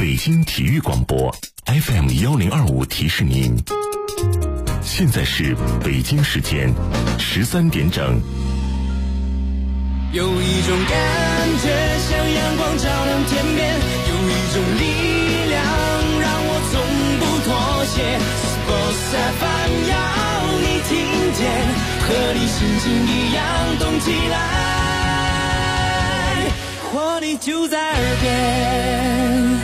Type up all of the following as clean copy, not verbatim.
北京体育广播 FM1025提示您，现在是北京时间13点整。 有一种感觉像阳光照亮天边，有一种力量让我从不妥协。Sports FM 要你听见，和你心情一样动起来，活力就在耳边。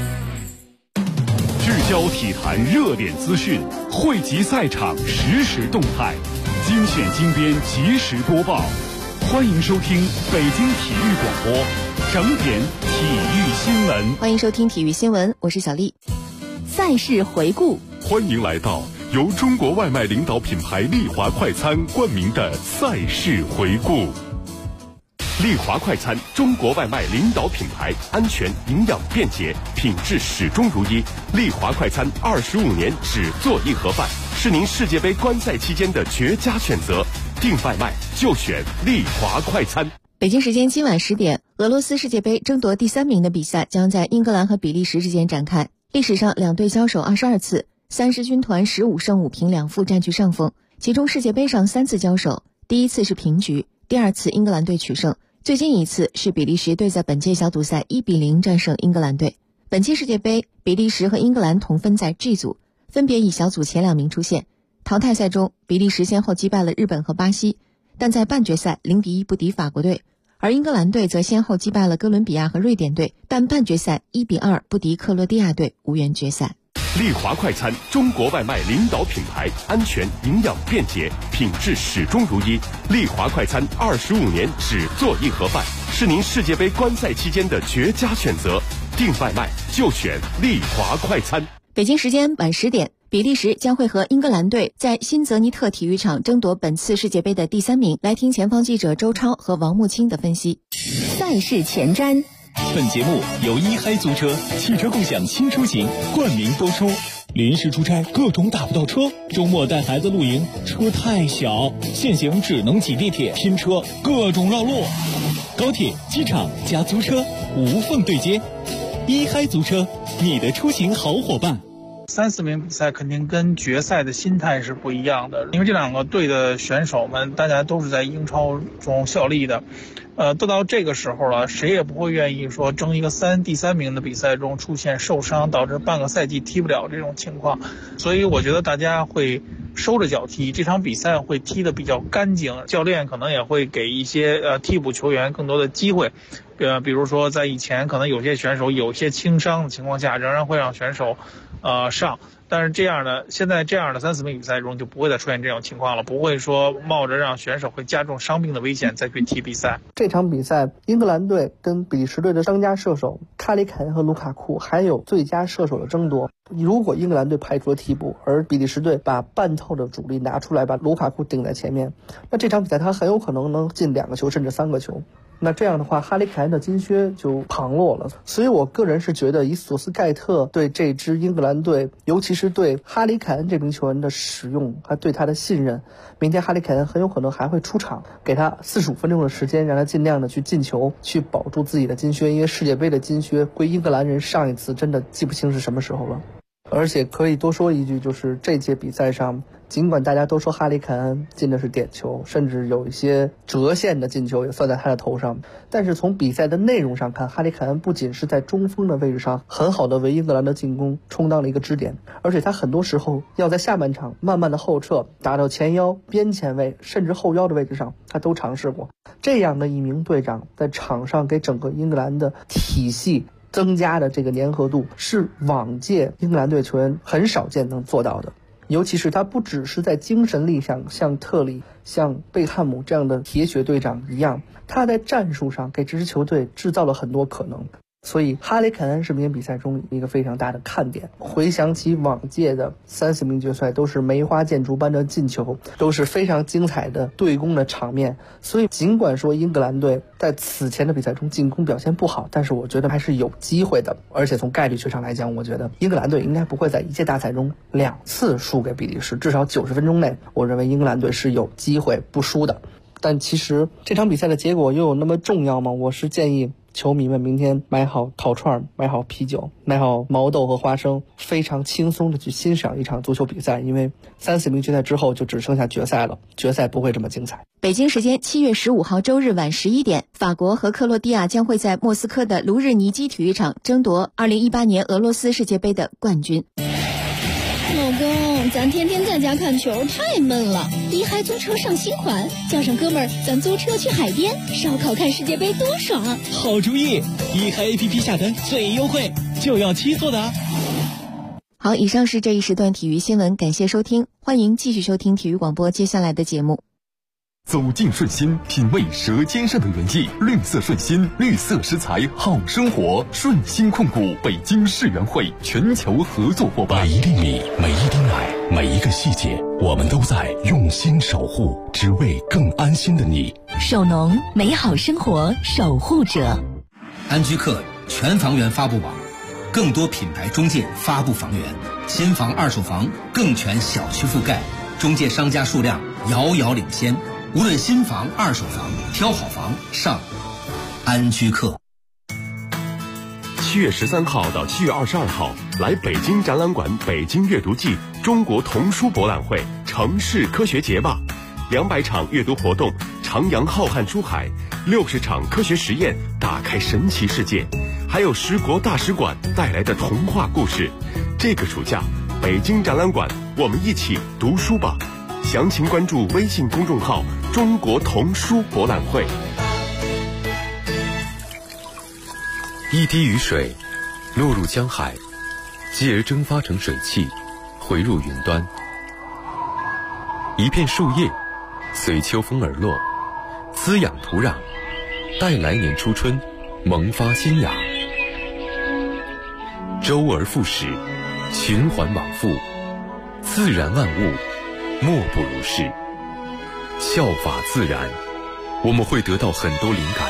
聚焦体坛热点资讯，汇集赛场实时动态，精选精编及时播报。欢迎收听北京体育广播整点体育新闻。 欢迎收听体育新闻，我是小丽。赛事回顾， 欢迎来到由中国外卖领导品牌丽华快餐冠名的赛事回顾。丽华快餐，中国外卖领导品牌，安全、营养、便捷，品质始终如一。丽华快餐25年只做一盒饭，是您世界杯观赛期间的绝佳选择。订外卖就选丽华快餐。 北京时间今晚10点，俄罗斯世界杯争夺第3名的比赛将在英格兰和比利时之间展开。历史上两队交手22次，3狮军团15胜5平2负占据上风。其中世界杯上3次交手，第一次是平局，第二次英格兰队取胜，最近一次是比利时队在本届小组赛1-0战胜英格兰队。本届世界杯，比利时和英格兰同分在 G 组，分别以小组前2名出现。淘汰赛中，比利时先后击败了日本和巴西，但在半决赛0-1不敌法国队，而英格兰队则先后击败了哥伦比亚和瑞典队，但半决赛1-2不敌克罗地亚队，无缘决赛。 丽华快餐，中国外卖领导品牌，安全、营养、便捷，品质始终如一。丽华快餐25年只做一盒饭，是您世界杯观赛期间的绝佳选择。订外卖就选丽华快餐。 北京时间晚10点，比利时将会和英格兰队在新泽尼特体育场争夺本次世界杯的第3名。来听前方记者周超和王木清的分析。赛事前瞻。 本节目由一嗨租车汽车共享新出行冠名播出。临时出差各种打不到车，周末带孩子露营车太小，现行只能挤地铁拼车，各种绕路。高铁、机场加租车无缝对接，一嗨租车，你的出行好伙伴。 3、4名比赛肯定跟决赛的心态是不一样的，因为这两个队的选手们大家都是在英超中效力的，都到这个时候了，谁也不会愿意说争一个第3名的比赛中出现受伤导致半个赛季踢不了这种情况，所以我觉得大家会收着脚踢，这场比赛会踢得比较干净，教练可能也会给一些替补球员更多的机会，比如说在以前可能有些选手有些轻伤的情况下，仍然会让选手上，但是现在这样的3、4名比赛中就不会再出现这种情况了，不会说冒着让选手会加重伤病的危险再去踢比赛。 这场比赛，英格兰队跟比利时队的当家射手卡里凯恩和卢卡库还有最佳射手的争夺。如果英格兰队派出了替补，而比利时队把半套的主力拿出来，把卢卡库顶在前面，那这场比赛他很有可能能进2个球甚至3个球。那这样的话，哈里凯恩的金靴就旁落了。所以我个人是觉得，以索斯盖特对这支英格兰队，尤其是对哈里凯恩这名球员的使用，还对他的信任，明天哈里凯恩很有可能还会出场，给他45分钟的时间，让他尽量的去进球，去保住自己的金靴。因为世界杯的金靴归英格兰人上一次真的记不清是什么时候了。而且可以多说一句，就是这届比赛上，尽管大家都说哈里凯恩进的是点球，甚至有一些折线的进球也算在他的头上，但是从比赛的内容上看，哈里凯恩不仅是在中锋的位置上很好的为英格兰的进攻充当了一个支点，而且他很多时候要在下半场慢慢的后撤，打到前腰、边前卫甚至后腰的位置上，他都尝试过。这样的一名队长在场上给整个英格兰的体系增加的这个粘合度，是往届英格兰队球员很少见能做到的。尤其是他不只是在精神力上像特里、像贝汉姆这样的铁血队长一样，他在战术上给这支球队制造了很多可能。所以哈里凯恩是明天比赛中一个非常大的看点。回想起往届的3、4名决赛，都是梅花剑竹般的进球，都是非常精彩的对攻的场面。所以尽管说英格兰队在此前的比赛中进攻表现不好，但是我觉得还是有机会的。而且从概率学上来讲，我觉得英格兰队应该不会在一届大赛中2次输给比利时，至少90分钟内，我认为英格兰队是有机会不输的。 但其实这场比赛的结果又有那么重要吗？我是建议球迷们明天买好烤串，买好啤酒，买好毛豆和花生，非常轻松的去欣赏一场足球比赛，因为30名决赛之后就只剩下决赛了，决赛不会这么精彩。 北京时间7月15号周日晚11点，法国和克罗地亚将会在莫斯科的卢日尼基体育场争夺2018年俄罗斯世界杯的冠军。 老公，咱天天在家看球太闷了，一嗨租车上新款，叫上哥们儿，咱租车去海边烧烤看世界杯多爽啊！ 好主意，一嗨 APP 下单最优惠，就要7做的啊！ 好，以上是这一时段体育新闻，感谢收听，欢迎继续收听体育广播接下来的节目。 走进顺心，品味舌尖上的原意。绿色顺心，绿色食材好生活。顺心控股北京世园会全球合作伙伴。 每一粒米，每一滴奶，每一个细节，我们都在用心守护，只为更安心的你。 首农，美好生活守护者。 安居客全房源发布网，更多品牌中介发布房源，新房二手房更全小区覆盖，中介商家数量遥遥领先。无论新房、二手房，挑好房上安居客。 7月13号到7月22号，来北京展览馆北京阅读季中国童书博览会城市科学节吧，200场阅读活动，徜徉浩瀚书海，60场科学实验，打开神奇世界，还有10国大使馆带来的童话故事。这个暑假，北京展览馆，我们一起读书吧。详情关注微信公众号中国童书博览会。 一滴雨水落入江海，继而蒸发成水汽，回入云端。一片树叶随秋风而落，滋养土壤，待来年初春萌发新芽。周而复始，循环往复，自然万物莫不如是。效法自然，我们会得到很多灵感。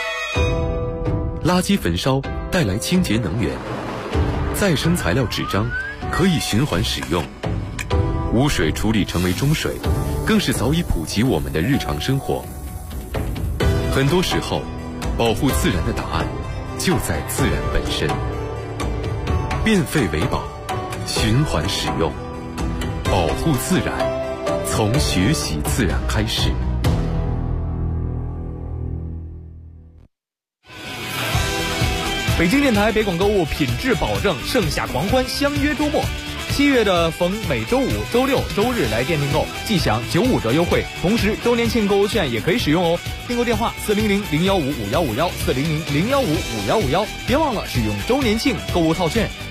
垃圾焚烧带来清洁能源，再生材料纸张可以循环使用，污水处理成为中水，更是早已普及我们的日常生活。很多时候，保护自然的答案就在自然本身。变废为宝，循环使用，保护自然，从学习自然开始。 北京电台北广购物品质保证，盛夏狂欢，相约周末。7月的逢每周五、周六、周日来店订购，即享95折优惠，同时周年庆购物券也可以使用哦。订购电话400-015-5151 400-015-5151，别忘了使用周年庆购物套券。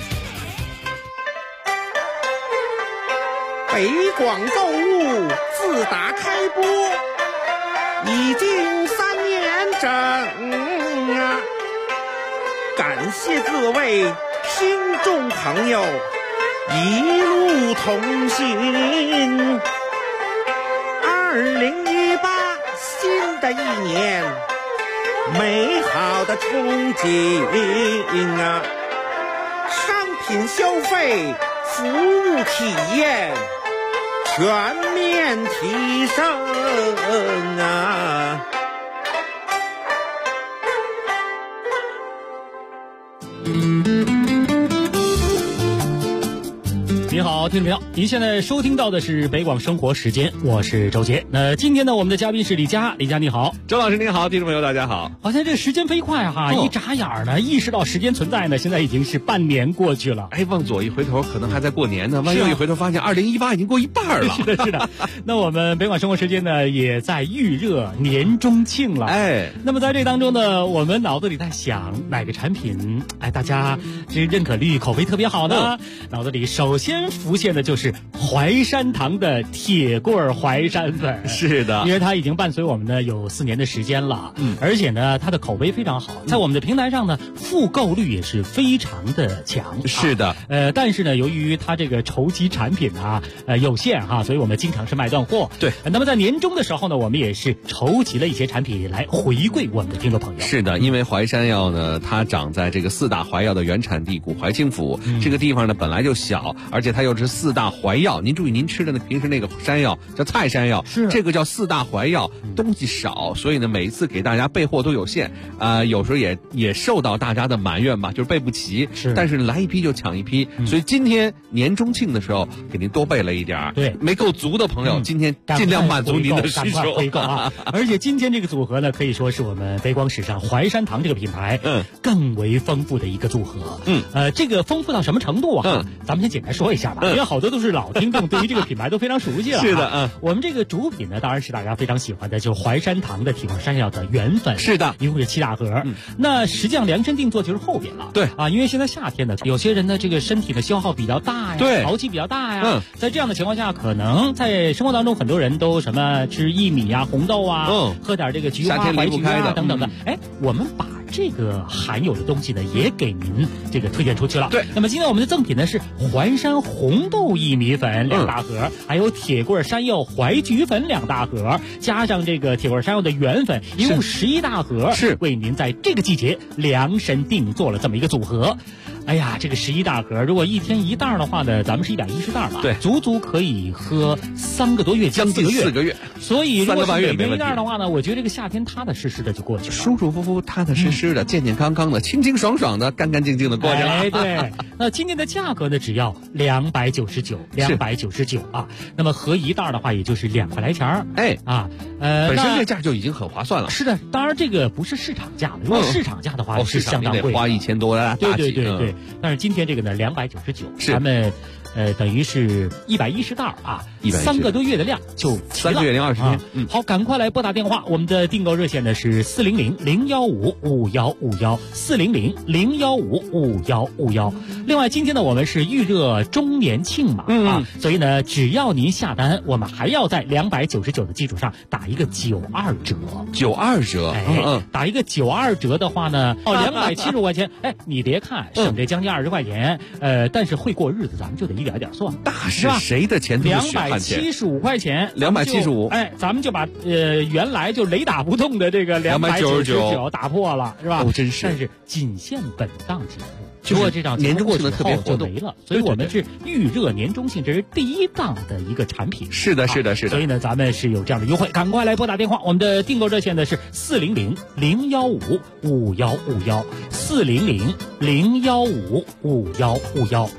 北广购物自打开播已经3年整啊，感谢各位听众朋友一路同行。2018新的一年，美好的憧憬啊，商品消费、服务体验全面提升啊！ 你好，听众朋友，您现在收听到的是北广生活时间，我是周杰。今天呢，我们的嘉宾是李佳，李佳你好， 周老师您好，听众朋友大家好。 好像这时间飞快哈，一眨眼呢，意识到时间存在呢，现在已经是半年过去了。 哎，往左一回头，可能还在过年呢；往右一回头，发现2018已经过一半了。 是的，是的。那我们北广生活时间呢，也在预热年中庆了。 哎， 那么在这当中呢，我们脑子里在想哪个产品，大家这认可率、口碑特别好呢？脑子里首先浮现的就是淮山堂的铁棍淮山粉。 是的， 因为它已经伴随我们呢有4年的时间了，而且呢它的口碑非常好，在我们的平台上呢复购率也是非常的强。 是的， 但是呢由于它这个筹集产品有限所以我们经常是卖断货。 对， 那么在年终的时候呢，我们也是筹集了一些产品来回馈我们的听众朋友。 是的，因为淮山药呢，它长在这个4大淮药的原产地古淮清府，这个地方呢本来就小，而且它又是 4大怀药。您注意，您吃的平时那个山药叫菜山药，这个叫4大怀药，东西少，所以呢每一次给大家备货都有限，有时候也受到大家的埋怨吧，就是备不齐。但是来一批就抢一批，所以今天年中庆的时候给您多备了一点。 对， 没够足的朋友，今天尽量满足您的需求。 回购啊！而且今天这个组合呢，可以说是我们北广史上淮山堂这个品牌更为丰富的一个组合。这个丰富到什么程度啊？咱们先简单说一下吧，因为好多都是老听众，对于这个品牌都非常熟悉了。 是的， 我们这个主品呢，当然是大家非常喜欢的，就是淮山堂的铁罐山药的原粉。 是的， 一共是7大盒。那实际上量身定做就是后边了。 对啊，因为现在夏天呢，有些人呢这个身体的消耗比较大呀， 对， 潮气比较大呀。在这样的情况下，可能在生活当中很多人都什么吃薏米啊、红豆啊，喝点这个菊花、白菊啊等等的。我们把这个含有的东西呢，也给您这个推荐出去了。 对， 那么今天我们的赠品呢是淮山红豆薏米粉2大盒，还有铁棍山药淮菊粉2大盒，加上这个铁棍山药的原粉，一共11大盒，是为您在这个季节量身定做了这么一个组合。哎呀，这个11大盒，如果一天1袋的话呢，咱们是110袋嘛， 对， 足足可以喝3个多月， 将近4个月。 所以如果是每天 1 1袋的话呢，我觉得这个夏天踏踏实实的就过去了， 舒舒服服、踏踏实实的、健健康康的、清清爽爽的、干干净净的过去了。 对。那今天的价格呢，只要299啊。那么合1袋的话，也就是2块来钱。 本身这价就已经很划算了。 是的，当然这个不是市场价了，如果市场价的话是相当贵的， 花1000多的大几。 对。但是今天这个呢，299，咱们等于是110袋啊，3个多月的量就齐了。3 个月零20天。 好，赶快来拨打电话，我们的订购热线呢是400-015-5151，400-015-5151。另外，今天呢我们是预热周年庆嘛，所以呢只要您下单，我们还要在299的基础上打一个92折。 92折， 打一个92折的话呢，275块钱，你别看省这将近20块钱，但是会过日子，咱们就得一点一点算， 那是谁的钱都是血汗钱。 275块钱 ，275， 咱们就把原来就雷打不动的这个299打破了，是吧？ 真是。 但是仅限本档节目。如果这档年终庆的特别活动就没了，所以我们是预热年终庆，这是第1档的一个产品。 是的。 所以呢，咱们是有这样的优惠，赶快来拨打电话，我们的订购热线呢是400-015-5151，400-015-5151。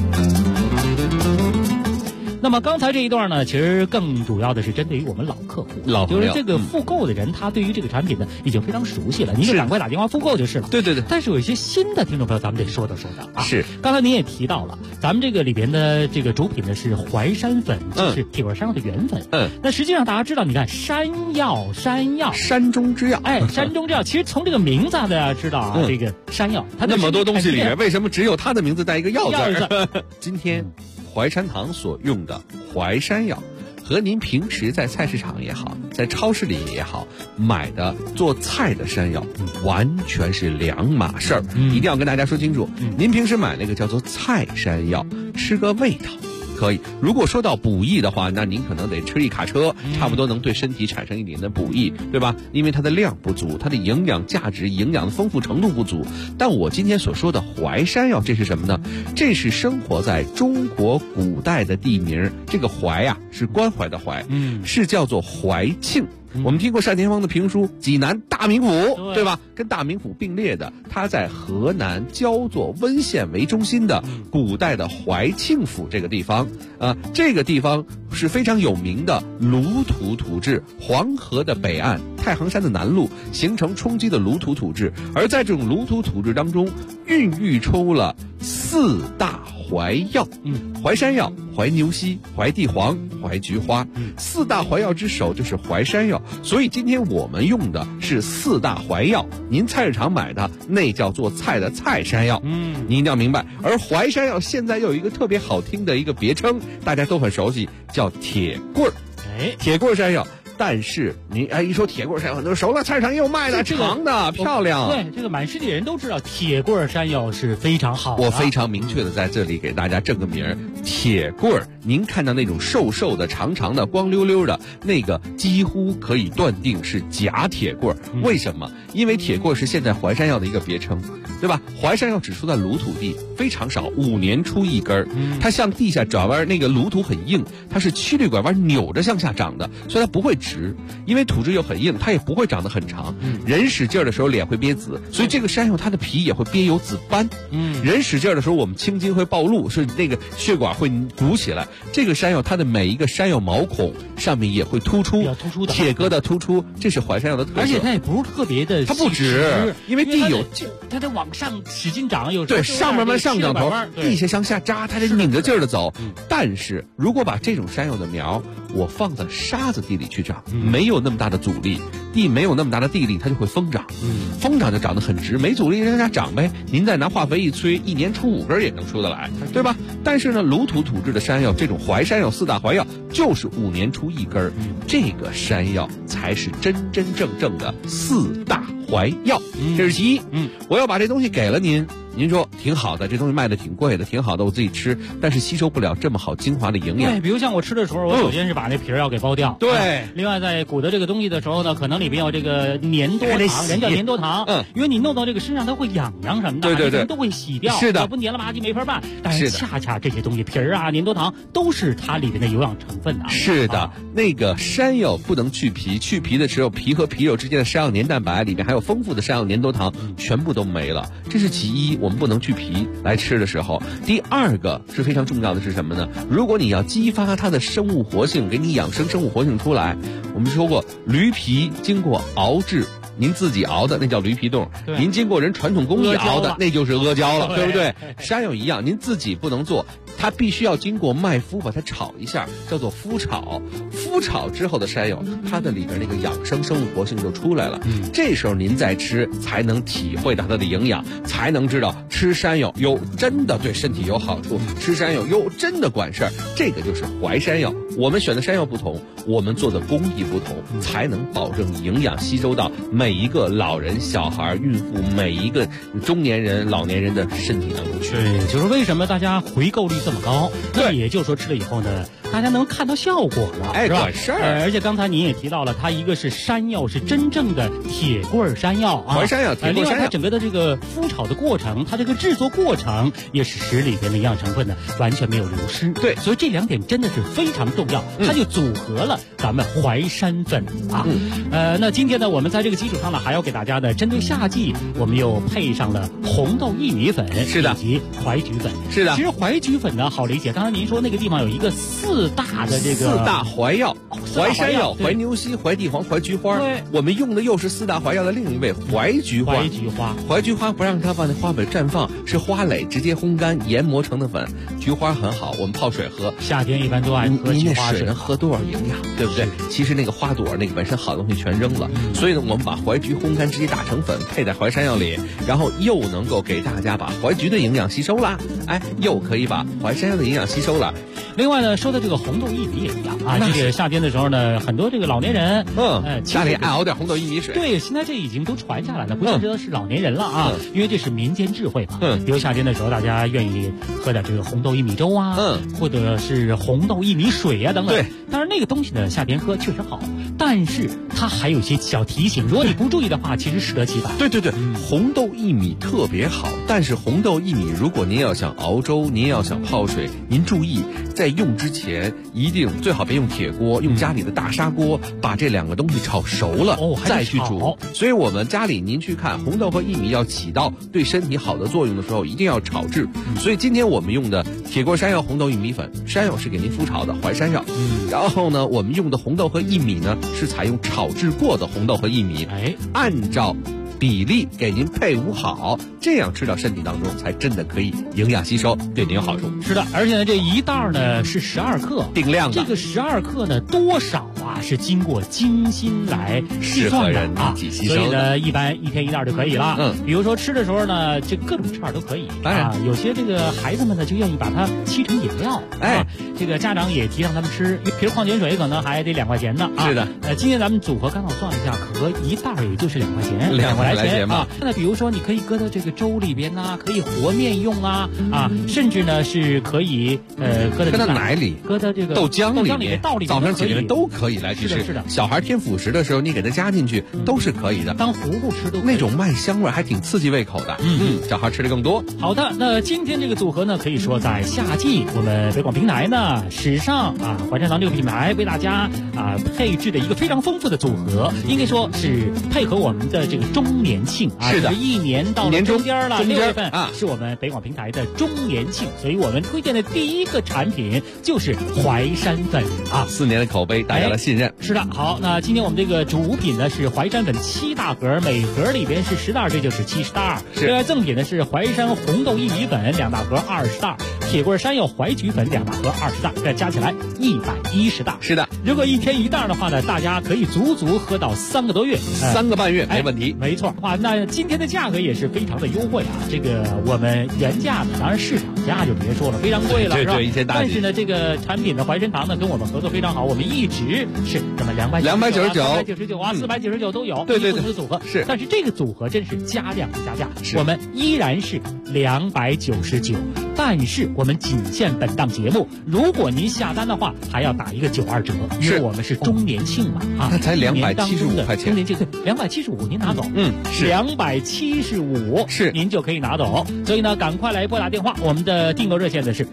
那么刚才这一段呢，其实更主要的是针对于我们老客户，就是这个复购的人，他对于这个产品呢已经非常熟悉了，您就赶快打电话复购就是了。 对。 但是有一些新的听众朋友，咱们得说道啊。 是。 刚才您也提到了，咱们这个里边的这个主品呢是淮山粉，就是铁棍山药的原粉。那实际上大家知道，你看山药， 山中之药， 山中之药。其实从这个名字大家知道啊，这个山药，它那么多东西里面，为什么只有它的名字带一个药字？今天淮山堂所用的淮山药，和您平时在菜市场也好，在超市里也好买的做菜的山药，完全是两码事儿。一定要跟大家说清楚，您平时买那个叫做菜山药，吃个味道可以。如果说到补益的话，那您可能得吃一卡车，差不多能对身体产生一点的补益，对吧？因为它的量不足，它的营养价值、营养的丰富程度不足。但我今天所说的淮山药，这是什么呢？这是生活在中国古代的地名，这个淮啊是关怀的淮，是叫做淮庆。我们听过单田芳的评书《济南大名府》，对吧？跟大名府并列的，它在河南焦作温县为中心的古代的淮庆府这个地方，这个地方是非常有名的鲁土土质，黄河的北岸，太行山的南麓形成冲积的鲁土土质，而在这种鲁土土质当中，孕育出了4大淮药，淮山药、淮牛膝、淮地黄、淮菊花，4大淮药之首就是淮山药。所以今天我们用的是4大淮药，您菜市场买的那叫做菜的菜山药，您一定要明白。而淮山药现在又有一个特别好听的一个别称，大家都很熟悉，叫铁棍儿。铁棍儿山药。但是你一说铁棍山药，很多人熟了，菜市场也有卖的，长的漂亮。 对，这个满世界人都知道铁棍山药是非常好的。 我非常明确的在这里给大家正个名儿，铁棍儿。您看到那种瘦瘦的、长长的、光溜溜的那个，几乎可以断定是假铁棍儿。为什么？因为铁棍儿是现在淮山药的一个别称，对吧？淮山药只出在鲁土地，非常少，5年出一根儿。它向地下转弯，那个鲁土很硬，它是曲率拐弯扭着向下长的，所以它不会直。因为土质又很硬，它也不会长得很长。人使劲儿的时候脸会憋紫，所以这个山药它的皮也会憋有紫斑。人使劲儿的时候，我们青筋会暴露，是那个血管会鼓起来。这个山药它的每一个山药毛孔上面也会突出，铁疙瘩突出，这是淮山药的特色。 而且它也不是特别的， 它不直，因为地有它得往上使劲长，有时候对上面慢上涨头，地下向下扎，它得拧着劲儿的走。但是如果把这种山药的苗我放在沙子地里去长，没有那么大的阻力，地没有那么大的地力，它就会疯长。疯长就长得很直，没阻力让它长呗。您再拿化肥一催，1年出5根也能出得来，对吧？但是呢，鲁土土质的山药，这种淮山药4大淮药，就是5年出1根。这个山药才是真真正正的4大淮药。这是其一。我要把这东西给了您。您说挺好的，这东西卖的挺贵的，挺好的，我自己吃，但是吸收不了这么好精华的营养。 对，比如像我吃的时候，我首先是把那皮儿要给剥掉。 对， 另外在鼓的这个东西的时候呢，可能里边有这个粘多糖，人叫粘多糖。因为你弄到这个身上，它会痒痒什么的， 对， 都会洗掉。 是的， 要不粘了吧唧没法办。但是恰恰这些东西，皮儿啊、粘多糖都是它里边的有氧成分啊。 是的，那个山药不能去皮，去皮的时候，皮和皮肉之间的山药粘蛋白里面还有丰富的山药粘多糖，全部都没了。这是其一，我们不能去皮来吃的时候。第二个是非常重要的是什么呢？如果你要激发它的生物活性，给你养生生物活性出来，我们说过驴皮经过熬制，您自己熬的那叫驴皮冻，您经过人传统工艺熬的那就是阿胶了，对不对？山药一样，您自己不能做，它必须要经过麦麸把它炒一下，叫做麸炒。麸炒之后的山药，它的里边那个养生生物活性就出来了。这时候您再吃，才能体会到它的营养，才能知道吃山药真的对身体有好处，吃山药真的管事儿。这个就是淮山药。我们选的山药不同，我们做的工艺不同，才能保证营养吸收到每一个老人、小孩、孕妇，每一个中年人、老年人的身体当中去。 对，就是为什么大家回购率这么高？那也就是说吃了以后呢，大家能看到效果了，是吧？ 管事儿。 而且刚才您也提到了，它一个是山药，是真正的铁棍山药啊， 淮山药、铁棍山药。 另外，它整个的这个麸炒的过程，它这个制作过程也使里边的营养成分呢完全没有流失。 对， 所以这2点真的是非常重要，它就组合了咱们淮山粉啊。那今天呢，我们在这个基础上呢，还要给大家呢，针对夏季，我们又配上了红豆薏米粉， 是的， 以及淮菊粉， 是的。 其实淮菊粉呢好理解，刚才您说那个地方有一个4大的这个 4大淮药，淮山药、淮牛膝、淮地黄、淮菊花。 对， 我们用的又是4大淮药的另一味淮菊花。淮菊花不让它放在花本绽放，是花蕾直接烘干研磨成的粉。菊花很好，我们泡水喝。 夏天一般都爱喝菊花水。 您那水能喝多少营养，对不对？其实那个花朵那个本身好东西全扔了，所以呢，我们把淮菊烘干直接打成粉，配在淮山药里，然后又能够给大家把淮菊的营养吸收了，又可以把淮山药的营养吸收了。 另外呢，说的这个红豆薏米也一样啊，这个夏天的时候呢，很多这个老年人， 家里爱熬点红豆薏米水。 对，现在这已经都传下来了，不见得是老年人了啊，因为这是民间智慧嘛。比如夏天的时候，大家愿意喝点这个红豆薏米粥啊，或者是红豆薏米水啊等等。 对， 当然那个东西呢，夏天喝确实好，但是它还有一些小提醒，如果你不注意的话，其实适得其反。 对，红豆薏米特别好，但是红豆薏米，如果您要想熬粥，您要想泡水，您注意在用之前一定最好别用铁锅，用家里的大砂锅，把这2个东西炒熟了，再去煮。所以我们家里您去看红豆和薏米要起到对身体好的作用的时候，一定要炒制。所以今天我们用的铁锅山药红豆薏米粉，山药是给您麸炒的淮山药，然后呢，我们用的红豆和薏米呢是采用炒制过的红豆和薏米，按照比例给您配伍好，这样吃到身体当中才真的可以营养吸收，对您有好处。 是的，而且呢，这一袋呢是12克， 定量的。 这个12克呢，多少是经过精心来计算的啊，所以呢，一般1天1袋就可以了。比如说吃的时候呢，这各种吃法都可以。 当然， 有些这个孩子们呢就愿意把它沏成饮料。这个家长也提倡他们吃，一瓶矿泉水可能还得2块钱呢。 是的， 今天咱们组合刚好算了一下，可一袋也就是2块钱 ，2块来钱啊。那比如说你可以搁到这个粥里边呐，可以和面用啊，甚至呢是可以搁到奶里， 搁到这个豆浆里面， 早上起来都可以来去吃。 是的， 小孩添辅食的时候，你给他加进去都是可以的， 当糊糊吃都可以。 那种麦香味还挺刺激胃口的。小孩吃的更多。 好的，那今天这个组合呢，可以说在夏季，我们北广平台呢史上淮山堂这个品牌为大家配置的一个非常丰富的组合，应该说是配合我们的这个周年庆是的， 一年到了中间了，6月份是我们北广平台的周年庆，所以我们推荐的第一个产品就是淮山粉 4年的口碑，大家的信任。 是的，好，那今天我们这个主品呢是淮山粉7大盒，每盒里边是10袋，这就是70袋。另外赠品呢是淮山红豆薏米粉2大盒20袋，铁棍山药淮菊粉2大盒20袋，这加起来110袋。 是的， 如果1天1袋的话呢，大家可以足足喝到3个多月 ，3个半月没问题。 没错，那今天的价格也是非常的优惠这个我们原价呢，当然市场价就别说了，非常贵了， 是吧？ 对，但是呢，这个产品的淮山堂呢跟我们合作非常好，我们一直是这么299、499都有， 对， 不同的组合是， 但是这个组合真是加量加价，我们依然是299，但是我们仅限本档节目，如果您下单的话，还要打一个92折，因为我们是周年庆嘛那才275块钱， 周年庆对，275您拿走， 是 275 是您就可以拿走，所以呢，赶快来拨打电话，我们的订购热线呢是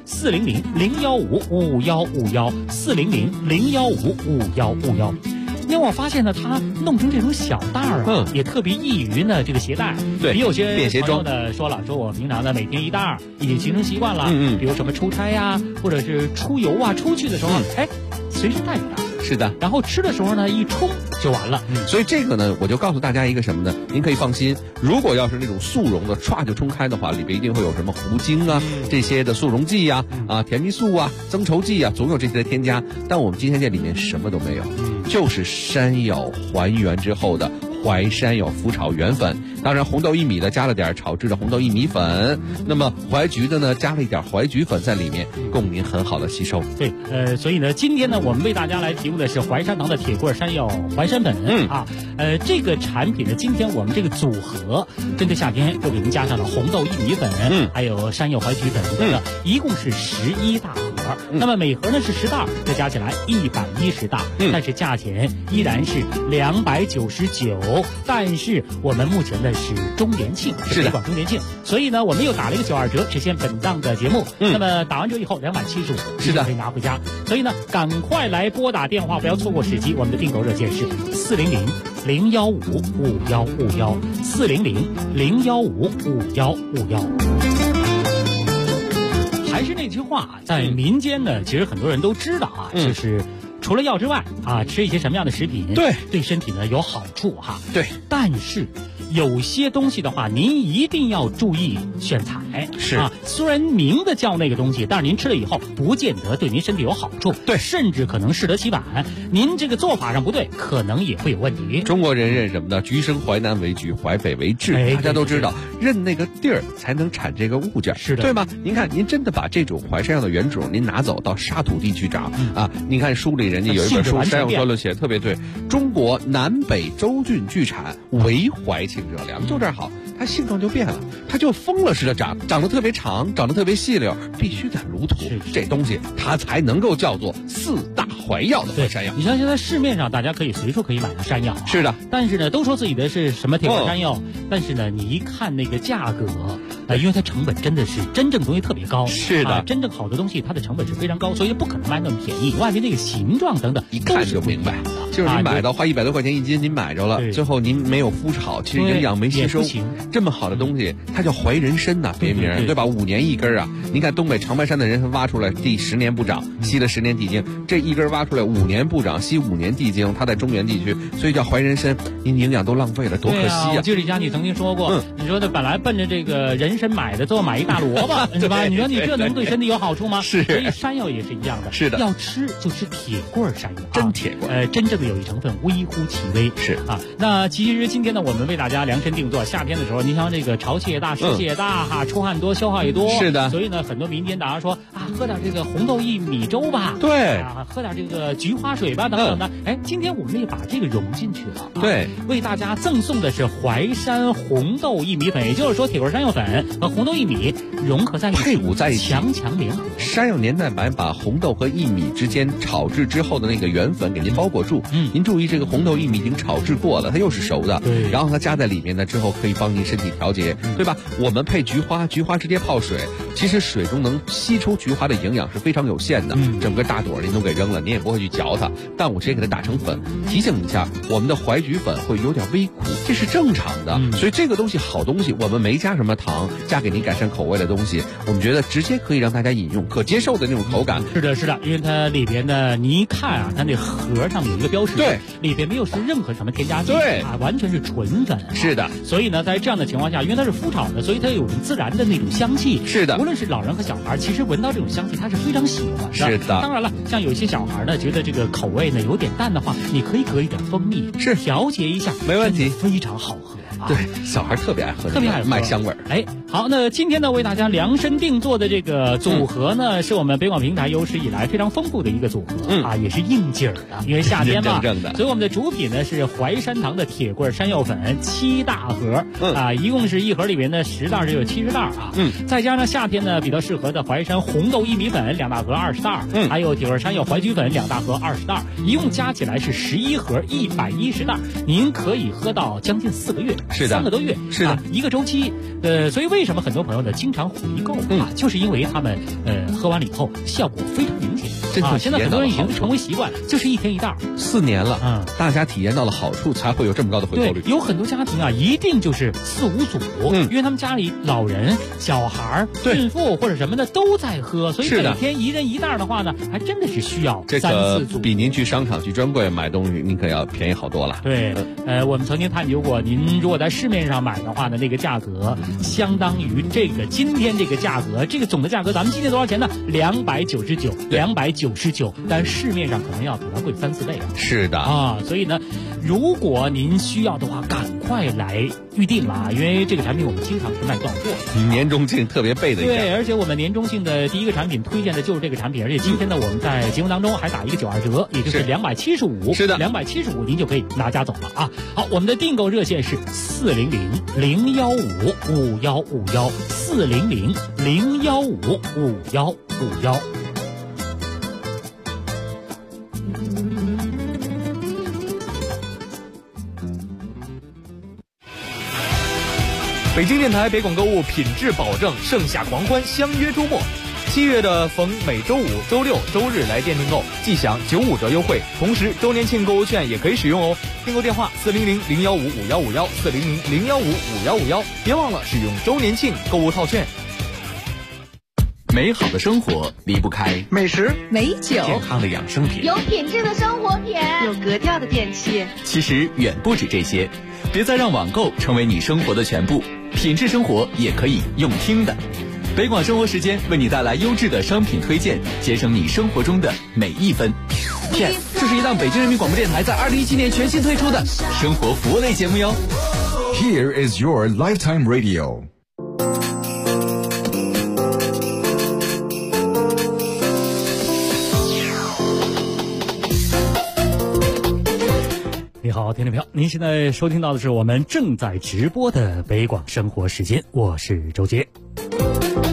400-015-5151，400-015-5151。因为我发现呢，它弄成这种小袋也特别易于呢这个携带。 对， 比有些便携装呢说了，说我平常呢每天1袋已经形成习惯了。比如什么出差呀，或者是出游出去的时候，随身带一袋。 是的， 然后吃的时候呢，一冲就完了。 所以这个呢，我就告诉大家一个什么呢？您可以放心，如果要是那种速溶的，歘就冲开的话，里边一定会有什么糊精这些的速溶剂甜蜜素增稠剂总有这些的添加。但我们今天这里面什么都没有，就是山药还原之后的淮山药麸炒原粉，当然红豆薏米的加了点炒制的红豆薏米粉，那么淮菊的呢加了一点淮菊粉在里面，供您很好的吸收。 对，所以呢，今天呢，我们为大家来提供的是淮山堂的铁棍山药淮山粉这个产品呢，今天我们这个组合针对夏天又给您加上了红豆薏米粉，还有山药淮菊粉等等，一共是11大盒。那么每盒呢是10袋，这加起来110袋，但是价钱依然是299，但是我们目前的是周年庆，是北广周年庆，所以呢我们又打了一个92折，实现本档的节目。那么打完折以后275， 是的， 可以拿回家。所以呢，赶快来拨打电话，不要错过时机。我们的订购热线是400-015-5151，400-015-5151。还是那句话，在民间呢，其实很多人都知道就是除了药之外吃一些什么样的食品对身体呢有好处对， 但是有些东西的话，您一定要注意选材。 是虽然名字叫那个东西，但是您吃了以后，不见得对您身体有好处。 对， 甚至可能适得其反。您这个做法上不对，可能也会有问题。 中国人认什么呢？橘生淮南为橘，淮北为枳。大家都知道，认那个地儿才能产这个物件， 是的， 对吗？您看，您真的把这种淮山药的原种，您拿走到沙土地去长您看书里人家有一本书《山药专论》写的特别对，中国南北州郡聚产，唯淮清热凉，就这儿好。它性状就变了，它就疯了似的长得特别长，长得特别细溜，必须在炉土，这东西它才能够叫做4大淮药的淮山药。 你像现在市面上大家可以随处可以买到山药， 是的， 但是呢，都说自己的是什么铁棍山药，但是呢，你一看那个价格， 因为它成本真的是真正东西特别高， 是的， 真正好的东西它的成本是非常高，所以不可能卖那么便宜。外面那个形状等等， 一看就明白，就是你买到花100多块钱1斤，您买着了，最后您没有孵炒，其实营养没吸收，这么好的东西，它叫怀人参呐，别名对吧？5年1根啊！您看东北长白山的人参挖出来，第10年不长，吸了10年地精，这一根挖出来5年不长，吸5年地精，它在中原地区，所以叫怀人参。您营养都浪费了，多可惜啊！ 我记得李佳，你曾经说过，你说的本来奔着这个人参买的，最后买一大萝卜，是吧？你说你这能对身体有好处吗？ 是。 所以山药也是一样的， 是的， 要吃就吃铁棍山药， 真铁棍。 真正的有益成分微乎其微， 是啊。 那其实今天呢，我们为大家量身定做，夏天的时候，你像这个潮气也大，湿气也大哈，出汗多，消耗也多， 是的。 所以呢，很多民间大家说啊，喝点这个红豆薏米粥吧， 对喝点这个菊花水吧，等等的。今天我们也把这个融进去了， 对， 为大家赠送的是淮山红豆薏米粉，也就是说铁棍山药粉和红豆薏米融合在一起， 配伍在一起， 强强联合。 山药年代白把红豆和薏米之间炒制之后的那个原粉给您包裹住，您注意这个红豆薏米已经炒制过了，它又是熟的， 对， 然后它加在里面呢之后可以帮您身体调节，对吧？我们配菊花直接泡水，其实水中能吸出菊花的营养是非常有限的，整个大朵您都给扔了，您也不会去嚼它，但我直接给它打成粉，提醒一下，我们的淮菊粉会有点微苦，这是正常的，所以这个东西好东西，我们没加什么糖，加给您改善口味的东西，我们觉得直接可以让大家饮用，可接受的那种口感。 是的，是的，因为它里边的你一看啊，它那盒上面有一个标识， 对， 里边没有是任何什么添加剂， 对完全是纯粉， 是的。 所以呢，在这样的情况下，因为它是麸炒的，所以它有自然的那种香气， 是的。 无论是老人和小孩，其实闻到这种香气，他是非常喜欢的。 是的。 当然了，像有些小孩呢，觉得这个口味呢有点淡的话，你可以搁一点蜂蜜， 是调节一下， 没问题， 非常好喝。 对，小孩特别爱喝， 特别爱喝， 麦香味儿。 好，那今天呢，为大家量身定做的这个组合呢，是我们北广平台有史以来非常丰富的一个组合，也是应景的，因为夏天嘛，所以我们的主品呢是淮山堂的铁棍山药粉7大盒，一共是一盒里面的10袋就有70袋啊，再加上夏天呢比较适合的淮山红豆薏米粉2大盒20袋，还有铁棍山药淮菊粉2大盒20袋，一共加起来是11盒110袋，您可以喝到将近4个月。 是的，3 个多月， 是的， 一个周期，所以为什么很多朋友呢经常回购就是因为他们喝完了以后效果非常明显，现在很多人已经成为习惯，就是1天1袋 ，4年了，大家体验到了好处，才会有这么高的回购率。 有很多家庭一定就是4、5组，因为他们家里老人、小孩、孕妇或者什么的都在喝，所以每天1人1袋的话呢，还真的是需要3、4组， 比您去商场去专柜买东西，您可要便宜好多了。 对，我们曾经探究过，您如果在市面上买的话呢，那个价格相当于这个今天这个价格，这个总的价格咱们今天多少钱呢？299，但市面上可能要比它贵3、4倍啊。 是的所以呢，如果您需要的话，赶快来预定了，因为这个产品我们经常是卖断货。 年终庆特别备的一下。 对，而且我们年终庆的第一个产品推荐的就是这个产品，而且今天呢，我们在节目当中还打一个92折，也就是275。 是的 ，275您就可以拿家走了啊。好，我们的订购热线是400-015-5151，400-015-5151。 北京电台北广购物品质保证，盛夏狂欢，相约周末。7月的逢每周五、周六、周日来店订购，即享95折优惠，同时周年庆购物券也可以使用哦。订购电话400-015-5151，400-015-5151，别忘了使用周年庆购物套券。 美好的生活离不开美食、 美酒、 健康的养生品， 有品质的生活品， 有格调的电器。 其实远不止这些，别再让网购成为你生活的全部，品质生活也可以用听的。北广生活时间为你带来优质的商品推荐，节省你生活中的每一分。Yes， 这是一档北京人民广播电台在2017年全新推出的生活服务类节目哟。 Here is your lifetime radio。 你好，听众朋友，您现在收听到的是我们正在直播的北广生活时间，我是周杰。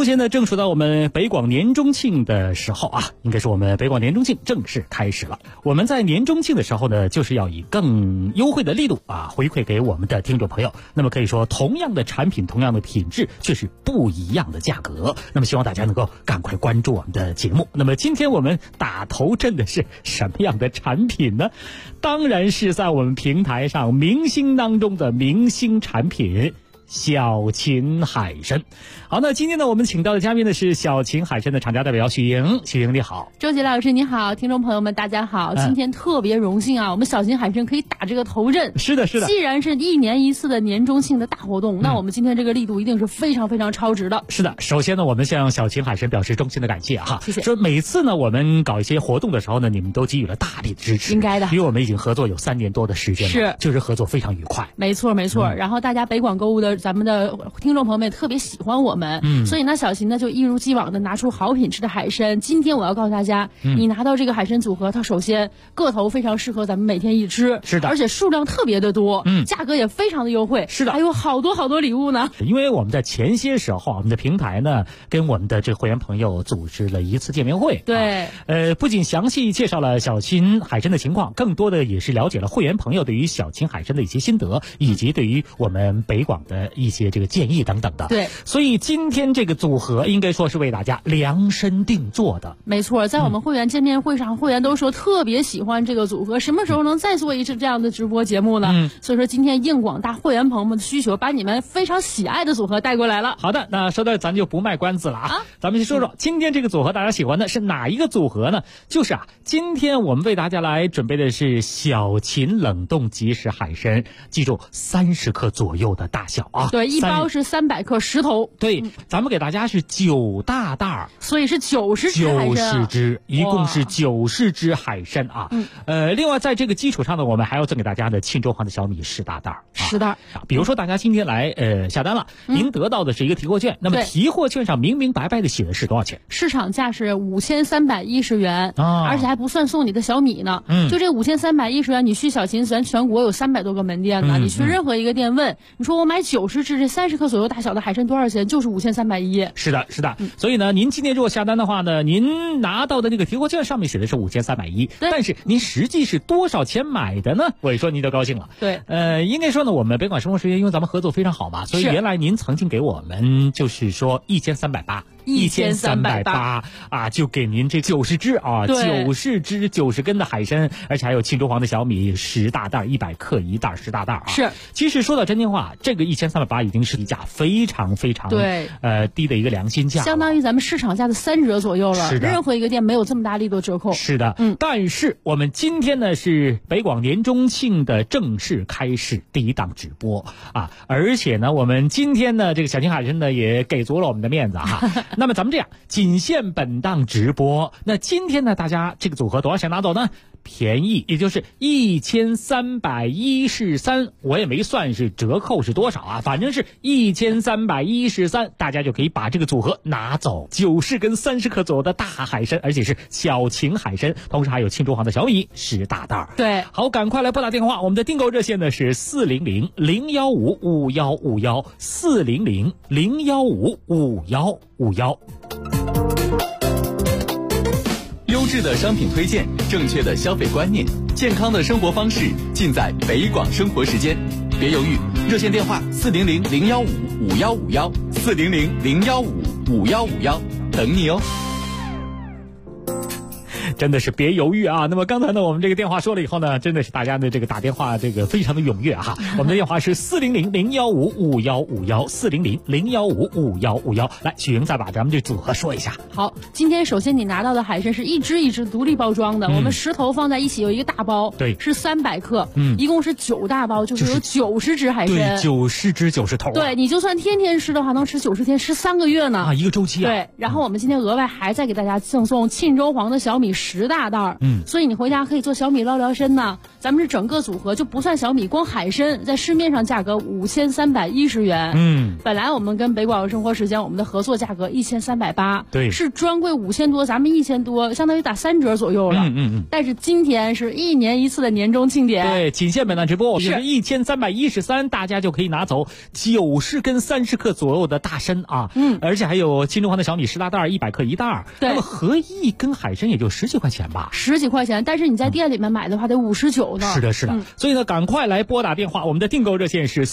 目前呢，正处到我们北广年中庆的时候啊，应该说我们北广年中庆正式开始了。我们在年中庆的时候呢，就是要以更优惠的力度回馈给我们的听众朋友。那么可以说，同样的产品，同样的品质，却是不一样的价格。那么希望大家能够赶快关注我们的节目。那么今天我们打头阵的是什么样的产品呢？当然是在我们平台上明星当中的明星产品。小秦海参。好，那今天呢，我们请到的嘉宾呢是小秦海参的厂家代表许莹。许莹你好。 周杰老师你好，听众朋友们大家好。今天特别荣幸啊，我们小秦海参可以打这个头阵。 是的，是的。 既然是1年1次的年中庆的大活动，那我们今天这个力度一定是非常非常超值的。 是的，首先呢，我们向小秦海参表示衷心的感谢哈。 谢谢。 说每次呢，我们搞一些活动的时候呢，你们都给予了大力的支持。 应该的。 因为我们已经合作有3年多的时间了， 是， 就是合作非常愉快。 没错没错。然后大家北广购物的咱们的听众朋友们也特别喜欢我们，所以呢，小秦呢就一如既往的拿出好品质的海参。今天我要告诉大家，你拿到这个海参组合，它首先个头非常适合咱们每天一吃， 是的， 而且数量特别的多，价格也非常的优惠， 是的， 还有好多礼物呢。 因为我们在前些时候，我们的平台呢跟我们的这个会员朋友组织了一次见面会， 对， 不仅详细介绍了小秦海参的情况，更多的也是了解了会员朋友对于小秦海参的一些心得，以及对于我们北广的一些这个建议等等的。 对， 所以今天这个组合应该说是为大家量身定做的。 没错，在我们会员见面会上，会员都说特别喜欢这个组合，什么时候能再做一次这样的直播节目呢？所以说今天应广大会员朋友们的需求，把你们非常喜爱的组合带过来了。 好的，那说到咱就不卖关子了咱们先说说今天这个组合大家喜欢的是哪一个组合呢？就是今天我们为大家来准备的是小秦冷冻即食海参，记住30克左右的大小啊。 对，一包是300克10头。 对，咱们给大家是9大袋， 所以是90只海参。90 只，一共是90只海参啊。另外在这个基础上呢，我们还要赠给大家的庆州黄的小米10大袋。 10袋。 比如说大家今天来下单了，您得到的是一个提货券，那么提货券上明明白白的写的是多少钱？ 市场价是5310元，而且还不算送你的小米呢。就这5310元，你去小秦咱全国有300多个门店呢，你去任何一个店问，你说我买90只这30克左右大小的海参多少钱？就是5310。 是的，是的。所以呢，您今天如果下单的话呢，您拿到的那个提货券上面写的是5310，但是您实际是多少钱买的呢？我一说您就高兴了。 对， 应该说呢，我们北广生活时间因为咱们合作非常好嘛，所以原来您曾经给我们就是说1380就给您这90只90只90根的海参，而且还有庆州黄的小米10大袋100克一袋10大袋是， 其实说到真心话，这个1380已经是一价非常非常低的一个良心价， 相当于咱们市场价的3折左右了。 是的， 任何一个店没有这么大力度折扣。 是的，但是我们今天呢是北广年中庆的正式开始第一档直播而且呢我们今天呢这个小秦海参呢也给足了我们的面子那么咱们这样仅限本档直播，那今天呢大家这个组合多少钱拿走呢？便宜，也就是1313，我也没算是折扣是多少反正是1313，大家就可以把这个组合拿走，90根30克左右的大海参，而且是小秦海参，同时还有庆州黄的小米10大袋。 对， 好，赶快来拨打电话，我们的订购热线呢是400-015-5151，400-015-5151。 优质的商品推荐，正确的消费观念，健康的生活方式，尽在北广生活时间。别犹豫，热线电话400-015-5151，400-015-5151，等你哦。 真的是别犹豫那么刚才呢我们这个电话说了以后呢，真的是大家的这个打电话这个非常的踊跃我们的电话是400-015-5151，400-015-5151。来，许莹再把咱们这组合说一下。 好，今天首先你拿到的海参是一只一只独立包装的，我们10头放在一起有一个大包， 对， 是300克，一共是9大包，就是有90只海参， 对，90只90头对，你就算天天吃的话，能吃90天，吃3个月呢一个周期对，然后我们今天额外还再给大家赠送庆州黄的小米10 10大袋，所以你回家可以做小米捞聊参呐。咱们是整个组合，就不算小米，光海参在市面上价格5310元。本来我们跟北广生活时间我们的合作价格1380， 对， 是专柜5000多，咱们1000多，相当于打3折左右了。但是今天是1年1次的年终庆典， 对，仅限本档直播，就是1313，大家就可以拿走90根30克左右的大参啊，而且还有新中华的小米10大袋100克1袋，那么合一根海参也就10几块钱吧 ，10几块钱，但是你在店里面买的话得59呢。 是的，是的，所以呢，赶快来拨打电话，我们的订购热线是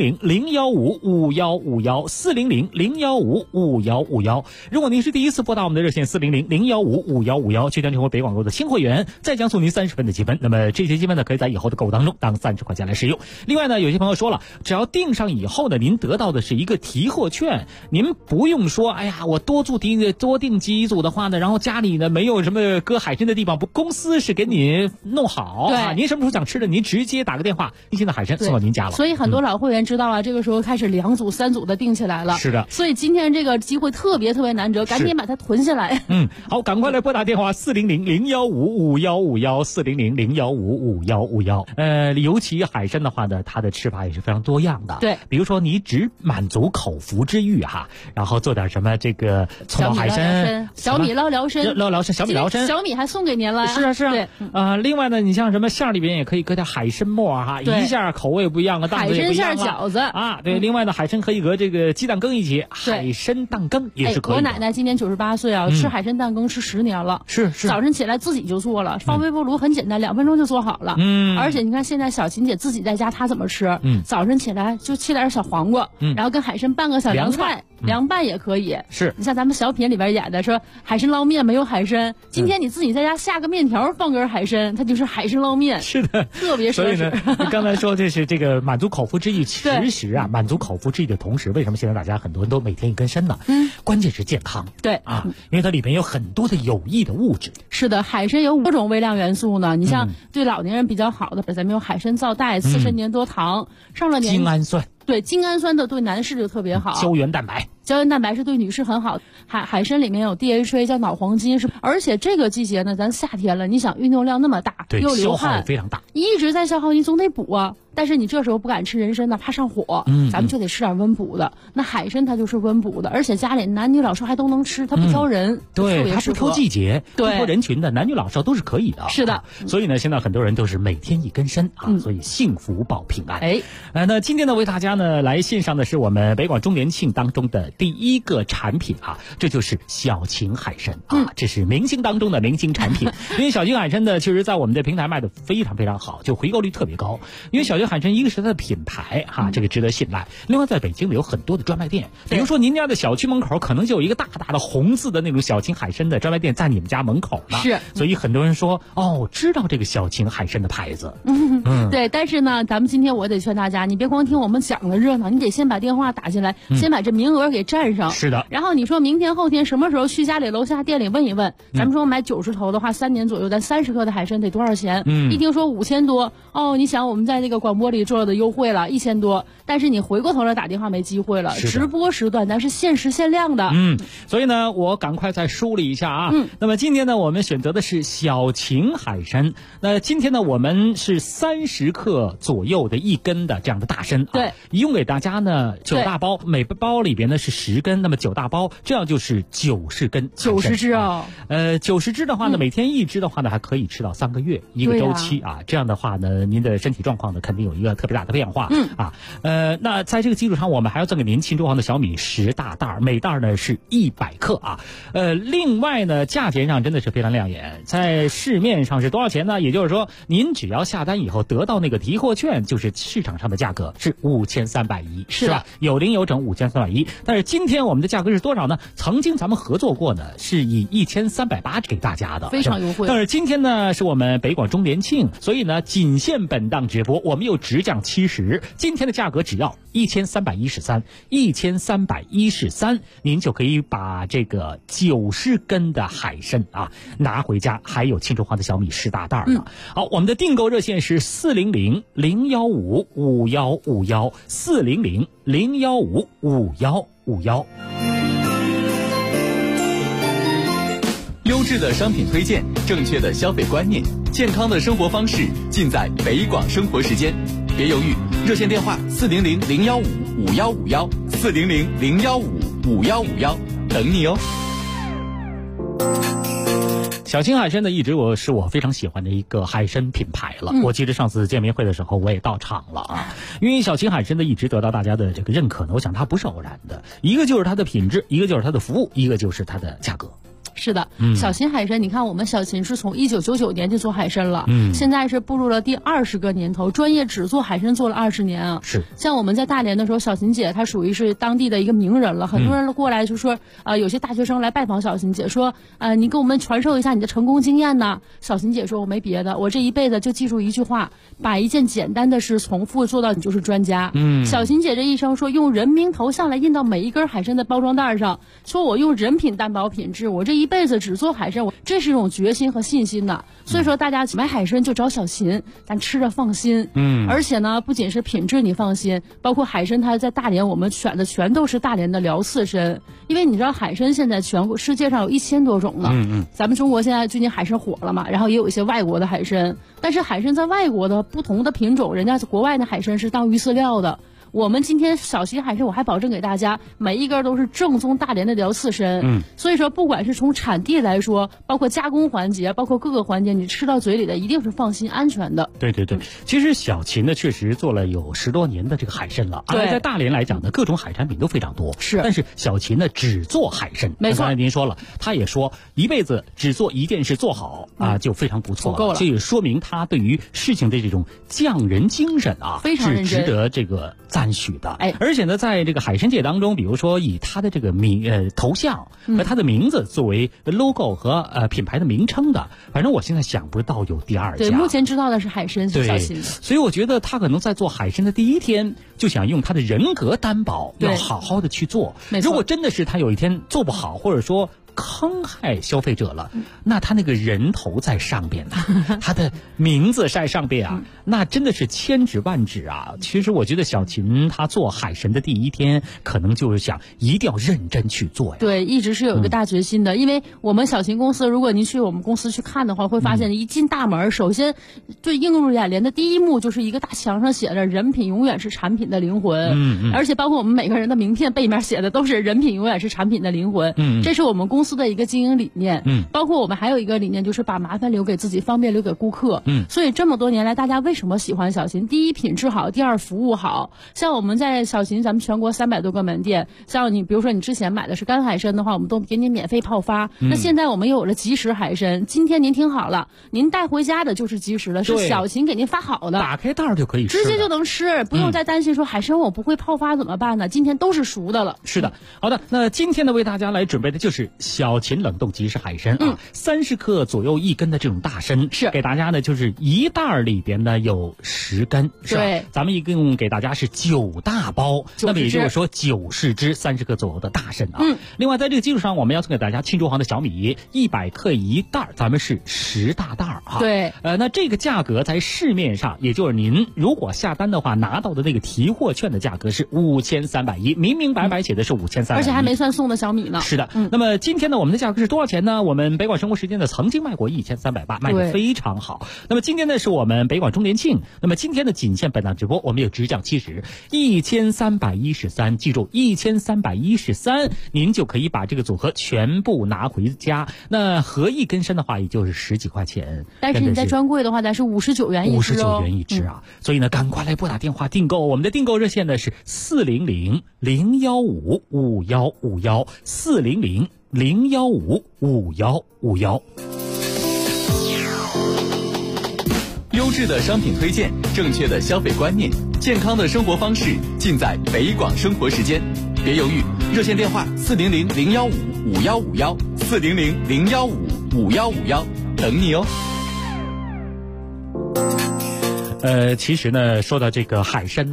400-015-5151，400-015-5151。如果您是第一次拨打我们的热线400-015-5151，就将成为北广购的新会员，再将送您30分的积分。那么这些积分呢，可以在以后的购物当中当30块钱来使用。另外呢，有些朋友说了，只要订上以后呢，您得到的是一个提货券，您不用说，哎呀，我多订几组的话呢，然后家里呢没有什么搁海参的地方，公司是给你弄好啊。您什么时候想吃的，您直接打个电话，新鲜的海参送到您家了。 所以很多老会员知道了，这个时候开始2组3组的订起来了。 是的， 所以今天这个机会特别难得，赶紧把它囤下来。 好，赶快来拨打电话400-015-5151，400-015-5151。尤其海参的话呢，它的吃法也是非常多样的。 对， 比如说你只满足口腹之欲哈，然后做点什么这个葱爆海参、 小米捞聊参、 小米捞参， 小米还送给您了。 是啊。 对， 另外呢，你像什么馅里边也可以搁点海参末哈，一下口味不一样啊，档次也不一样了。 海参馅饺子啊，对。另外呢，海参可以搁这个鸡蛋羹一起，海参蛋羹也是可以的。 我奶奶今年98岁啊，吃海参蛋羹吃10年了。 是。 早晨起来自己就做了，放微波炉很简单，2分钟就做好了。而且你看现在小琴姐自己在家，她怎么吃？早晨起来就切点小黄瓜，然后跟海参拌个小凉菜，凉拌也可以。 是。 你像咱们小品里边演的说海参捞面没有海参，今天你自己在家下个面条放根海参，它就是海参捞面。 是的， 特别奢侈。 所以呢，你刚才说这是这个满足口腹之欲，其实啊，满足口腹之欲的同时，为什么现在大家很多人都每天一根参呢？关键是健康。 对啊，因为它里边有很多的有益的物质。 是的，海参有5种微量元素呢。你像对老年人比较好的，咱们有海参皂苷、刺参粘多糖，上了年精氨酸。 对，精氨酸的对男士就特别好。 胶原蛋白是对女士很好。海参里面有 DHA 叫脑黄金，而且这个季节呢，咱夏天了，你想运动量那么大，又流汗， 消耗非常大， 一直在消耗，你总得补啊。但是你这时候不敢吃人参呢，怕上火，咱们就得吃点温补的。那海参它就是温补的，而且家里男女老少还都能吃，它不挑人， 对，它不挑季节，不挑人群的，男女老少都是可以的。 是的， 所以呢，现在很多人都是每天一根参啊，所以幸福保平安。那今天呢，为大家呢来献上的是我们北广周年庆当中的第一个产品啊，这就是小秦海参啊，这是明星当中的明星产品。因为小秦海参呢，其实在我们的平台卖的非常非常好，就回购率特别高。因为小秦海参一个是它的品牌哈，这个值得信赖。另外，在北京有很多的专卖店，比如说您家的小区门口可能就有一个大大的红字的那种小秦海参的专卖店在你们家门口呢。 是， 所以很多人说知道这个小秦海参的牌子。 对，但是呢，咱们今天我得劝大家，你别光听我们讲的热闹，你得先把电话打进来，先把这名额给占上。 是的。 然后你说明天后天什么时候去家里楼下店里问一问，咱们说买90头的话，3年左右咱30克的海参得多少钱？一听说5000多，你想我们在这个广播里做的优惠了1000多，但是你回过头来打电话没机会了。直播时段咱是限时限量的。 所以呢，我赶快再梳理一下啊。那么今天呢，我们选择的是小秦海参。那今天呢，我们是30克左右的一根的这样的大参啊。 对， 一共给大家呢9大包，每包里边呢是10根，那么9大包，这样就是90根 ，90只啊。 90只的话呢，每天1只的话呢，还可以吃到3个月一个周期啊。这样的话呢，您的身体状况呢，肯定有一个特别大的变化。那在这个基础上，我们还要赠给您秦中华的小米10大袋，每袋呢是100克啊。另外呢，价钱上真的是非常亮眼，在市面上是多少钱呢？也就是说，您只要下单以后得到那个提货券，就是市场上的价格是5310，是吧？有零有整5310。但是今天我们的价格是多少呢？曾经咱们合作过呢，是以1380给大家的， 非常优惠。 但是今天呢，是我们北广周年庆，所以呢，仅限本档直播，我们又直降70，今天的价格只要1313，您就可以把这个90根的海参啊拿回家，还有秦中华的小米10大袋呢。好，我们的订购热线是400-015-5151，400-015-5151。 优质质的商品推荐，正确的消费观念，健康的生活方式，尽在北广生活时间。别犹豫，热线电话400-015-5151，400-015-5151，等你哦。 小秦海参呢，一直是我非常喜欢的一个海参品牌了。我记得上次见面会的时候，我也到场了啊。因为小秦海参呢，一直得到大家的这个认可呢，我想它不是偶然的，一个就是它的品质，一个就是它的服务，一个就是它的价格。 是的，小秦海参，你看我们小秦是从1999年就做海参了，现在是步入了第20个年头，专业只做海参做了20年啊。 是， 像我们在大连的时候，小秦姐她属于是当地的一个名人了，很多人过来就说，有些大学生来拜访小秦姐，说，你给我们传授一下你的成功经验呢。小秦姐说，我没别的，我这一辈子就记住一句话，把一件简单的事重复做到你就是专家。小秦姐这一生说，用人名头像来印到每一根海参的包装袋上，说我用人品担保品质，我这一辈子只做海参，这是一种决心和信心的。所以说大家买海参就找小秦，咱吃着放心。而且呢，不仅是品质你放心，包括海参它在大连我们选的全都是大连的辽刺参，因为你知道海参现在全国世界上有1000多种呢。咱们中国现在最近海参火了嘛，然后也有一些外国的海参，但是海参在外国的不同的品种，人家国外的海参是当鱼饲料的。我们今天小秦海参，我还保证给大家每一根都是正宗大连的辽刺参。所以说不管是从产地来说，包括加工环节，包括各个环节，你吃到嘴里的一定是放心安全的。 对对对，其实小秦呢确实做了有10多年的这个海参了，而在大连来讲呢，各种海产品都非常多。 是， 但是小秦呢只做海参。 没错， 刚才您说了，他也说一辈子只做一件事做好就非常不错了， 够了。 这也说明他对于事情的这种匠人精神非常认真， 是值得这个赞许的。而且呢，在这个海参界当中，比如说以他的这个头像和他的名字作为 logo 和品牌的名称的，反正我现在想不到有第二家。 对，目前知道的是海参是小秦。 所以我觉得他可能在做海参的第一天就想用他的人格担保，要好好的去做。如果真的是他有一天做不好，或者说坑害消费者了，那他那个人头在上边他的名字在上边啊，那真的是千指万指啊。其实我觉得小秦他做海参的第一天，可能就是想一定要认真去做呀。 对，一直是有一个大决心的。因为我们小秦公司，如果您去我们公司去看的话，会发现一进大门，首先最映入眼帘的第一幕就是一个大墙上写着"人品永远是产品的灵魂"。而且包括我们每个人的名片背面写的都是"人品永远是产品的灵魂"。这是我们公司的一个经营理念。包括我们还有一个理念，就是把麻烦留给自己，方便留给顾客。所以这么多年来，大家为什么喜欢小秦？第一，品质好；第二，服务好。像我们在小秦，咱们全国300多个门店，像你比如说你之前买的是干海参的话，我们都给你免费泡发。那现在我们又有了即食海参，今天您听好了，您带回家的就是即食的，是小秦给您发好的， 打开袋就可以吃， 直接就能吃，不用再担心说海参我不会泡发怎么办呢？今天都是熟的了。 是的，好的，那今天呢为大家来准备的就是小秦冷冻即食海参30克左右1根的这种大参， 是给大家呢就是一袋里边呢有10根，是吧？ 对， 咱们一共给大家是9大包，那么也就是说90只30克左右的大参啊。另外在这个基础上，我们要送给大家庆州行的小米100克1袋，咱们是10大袋啊。 对， 那这个价格在市面上，也就是您如果下单的话拿到的那个提货券的价格是5310，明明白白写的是5310， 而且还没算送的小米呢。 是的，那么今天呢，我们的价格是多少钱呢？我们北广生活时间呢曾经卖过1380，卖得非常好。那么今天呢是我们北广周年庆，那么今天的仅限本档直播，我们有直降70，1313，记住1313，您就可以把这个组合全部拿回家。那合1根参的话，也就是10几块钱。 但是你在专柜的话，咱是59元一只 59元一只啊。所以呢，赶快来拨打电话订购，我们的订购热线呢是400-015-5151，400-015-5151。 优质的商品推荐，正确的消费观念，健康的生活方式，尽在北广生活时间。别犹豫，热线电话400-015-5151，400-015-5151，等你哦。 其实呢，说到这个海参呐，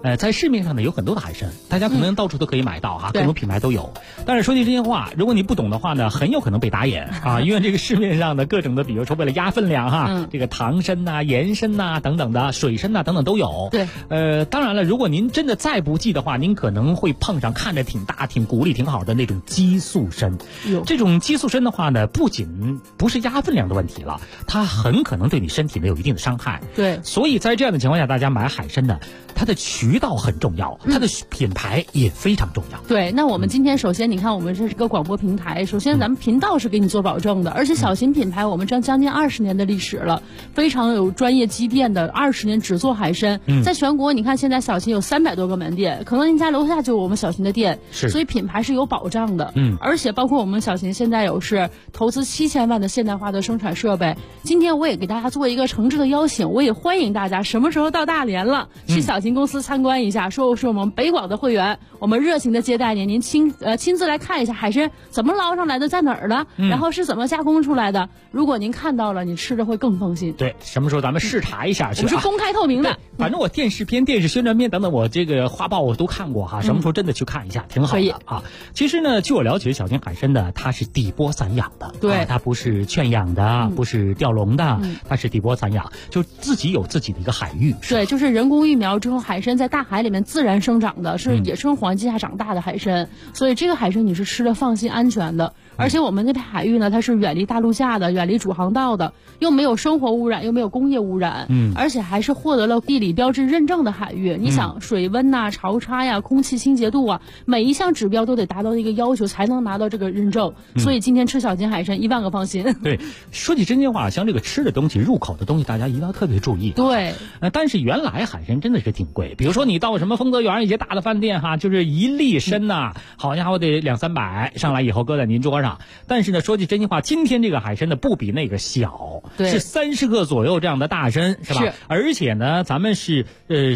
在市面上呢有很多的海参，大家可能到处都可以买到哈，各种品牌都有。但是说句真心话，如果你不懂的话呢，很有可能被打眼啊，因为这个市面上的各种的，比如说为了压分量哈，这个糖参呐、盐参呐等等的，水参呐等等都有。 对， 当然了，如果您真的再不济的话，您可能会碰上看着挺大、挺骨力挺好的那种激素参。这种激素参的话呢，不仅不是压分量的问题了，它很可能对你身体呢有一定的伤害。 对， 所以在这样的情况下，大家买海参呢，它的渠道很重要，它的品牌也非常重要。 对，那我们今天首先你看，我们这是个广播平台，首先咱们频道是给你做保证的，而且小型品牌我们将近20年的历史了，非常有专业积淀的，20年只做海参，在全国你看现在小型有300多个门店，可能您家楼下就有我们小型的店，所以品牌是有保障的。而且包括我们小型现在有是投资7000万的现代化的生产设备。今天我也给大家做一个诚挚的邀请，我也欢迎大家什么时候到大连了，去小型公司参观一下，说是我们北广的会员，我们热情的接待您，您亲自来看一下海参怎么捞上来的，在哪儿的，然后是怎么加工出来的。如果您看到了，你吃着会更放心。 对，什么时候咱们视察一下去？ 我是公开透明的， 反正我电视片、电视宣传片等等，我这个画报我都看过哈。什么时候真的去看一下，挺好的啊。其实呢，据我了解，小型海参的它是底波散养的， 对， 它不是圈养的，不是钓笼的，它是底波散养，就自己有自己的一个海域。 对，就是人工育苗之后，海参在大海里面自然生长的，是野生环境下长大的海参，所以这个海参你是吃的放心安全的。而且我们这片海域呢，它是远离大陆架的，远离主航道的，又没有生活污染，又没有工业污染，而且还是获得了地理标志认证的海域。你想水温呐、潮差呀、空气清洁度啊，每一项指标都得达到一个要求才能拿到这个认证。所以今天吃小型海参1万个放心。 对，说起真心话，像这个吃的东西、入口的东西，大家一定要特别注意。 对， 但是原来海参真的是挺贵，比如说你到什么丰泽园一些大的饭店哈，就是1粒参呐，好家伙得200-300，上来以后搁在您桌上。但是呢，说句真心话，今天这个海参呢不比那个小，是30克左右这样的大参，是吧？是。而且呢，咱们是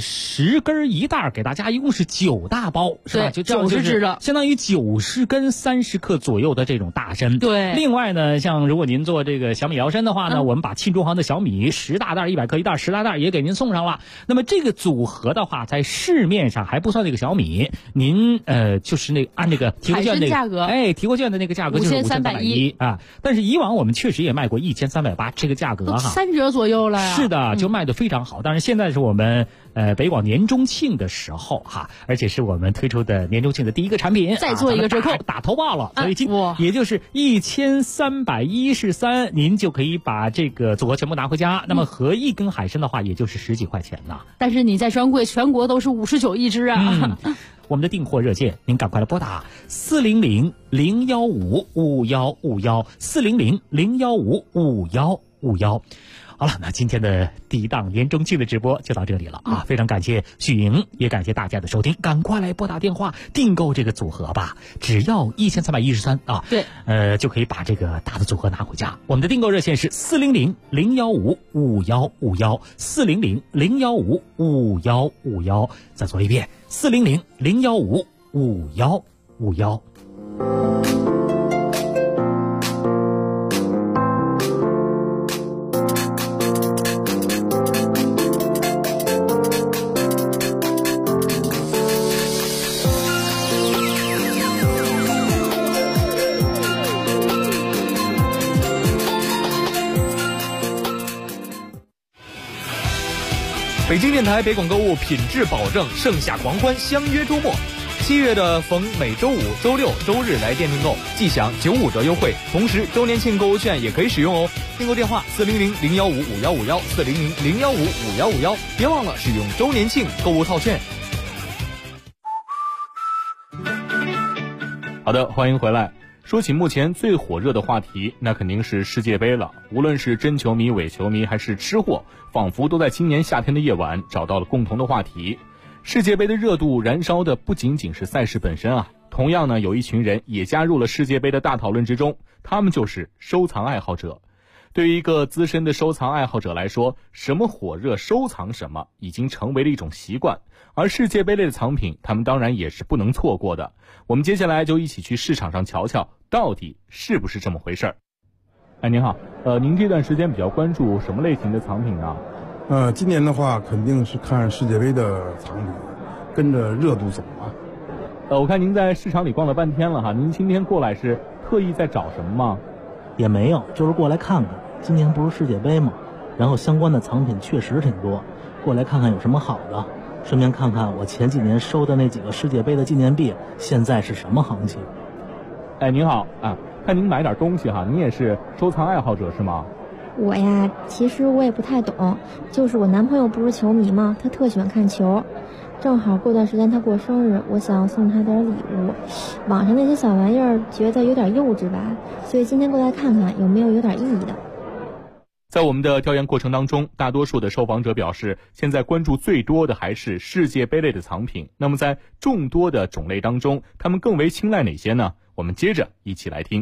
10根1袋，给大家一共是9大包，是吧？就 90只的， 相当于90根30克左右的这种大参。 对。 另外呢，像如果您做这个小米摇参的话呢，我们把沁中行的小米10大袋100克1袋10大袋也给您送上了。那么这个组合的话，在市面上还不算那个小米，您就是那个按这个提货券那个价格， 提货券的那个价格就是5310啊。但是以往我们确实也卖过1380这个价格哈 ，3折左右了呀。 是的，就卖得非常好。但是现在是我们北广年中庆的时候哈，而且是我们推出的年中庆的第一个产品， 再做一个折扣， 打头报了，所以也就是1313，您就可以把这个组合全部拿回家。那么合一根海参的话，也就是10几块钱呢。 但是你在专柜全国都是59一只啊。 我们的订货热线，您赶快来拨打400-015-5151，400-015-5151。好了，那今天的第一档年中庆的直播就到这里了啊！非常感谢许莹，也感谢大家的收听，赶快来拨打电话订购这个组合吧，只要1313啊！ 对， 就可以把这个大的组合拿回家。我们的订购热线是400-015-5151，400-015-5151。再说一遍，400-015-5151。 北京电台北广购物品质保证，盛夏狂欢，相约周末。7月的逢每周五、周六、周日来店订购，即享95折优惠，同时周年庆购物券也可以使用哦。订购电话400-015-5151，400-015-5151，别忘了使用周年庆购物套券。好的，欢迎回来。说起目前最火热的话题，那肯定是世界杯了。无论是真球迷、伪球迷，还是吃货，仿佛都在今年夏天的夜晚找到了共同的话题。世界杯的热度燃烧的不仅仅是赛事本身啊，同样呢，有一群人也加入了世界杯的大讨论之中，他们就是收藏爱好者。对于一个资深的收藏爱好者来说，什么火热收藏什么，已经成为了一种习惯。而世界杯类的藏品，他们当然也是不能错过的。我们接下来就一起去市场上瞧瞧，到底是不是这么回事儿。哎，您好，您这段时间比较关注什么类型的藏品呢？ 今年的话肯定是看世界杯的藏品， 跟着热度走吧。 我看您在市场里逛了半天了哈，您今天过来是特意在找什么吗？ 也没有，就是过来看看。今年不是世界杯吗？然后相关的藏品确实挺多，过来看看有什么好的，顺便看看我前几年收的那几个世界杯的纪念币现在是什么行情。 哎，您好啊，看您买点东西哈，您也是收藏爱好者是吗？ 我呀，其实我也不太懂，就是我男朋友不是球迷吗？他特喜欢看球，正好过段时间他过生日，我想送他点礼物。网上那些小玩意儿觉得有点幼稚吧，所以今天过来看看有没有点意义的。 在我们的调研过程当中，大多数的受访者表示，现在关注最多的还是世界杯类的藏品。那么在众多的种类当中，他们更为青睐哪些呢？我们接着一起来听。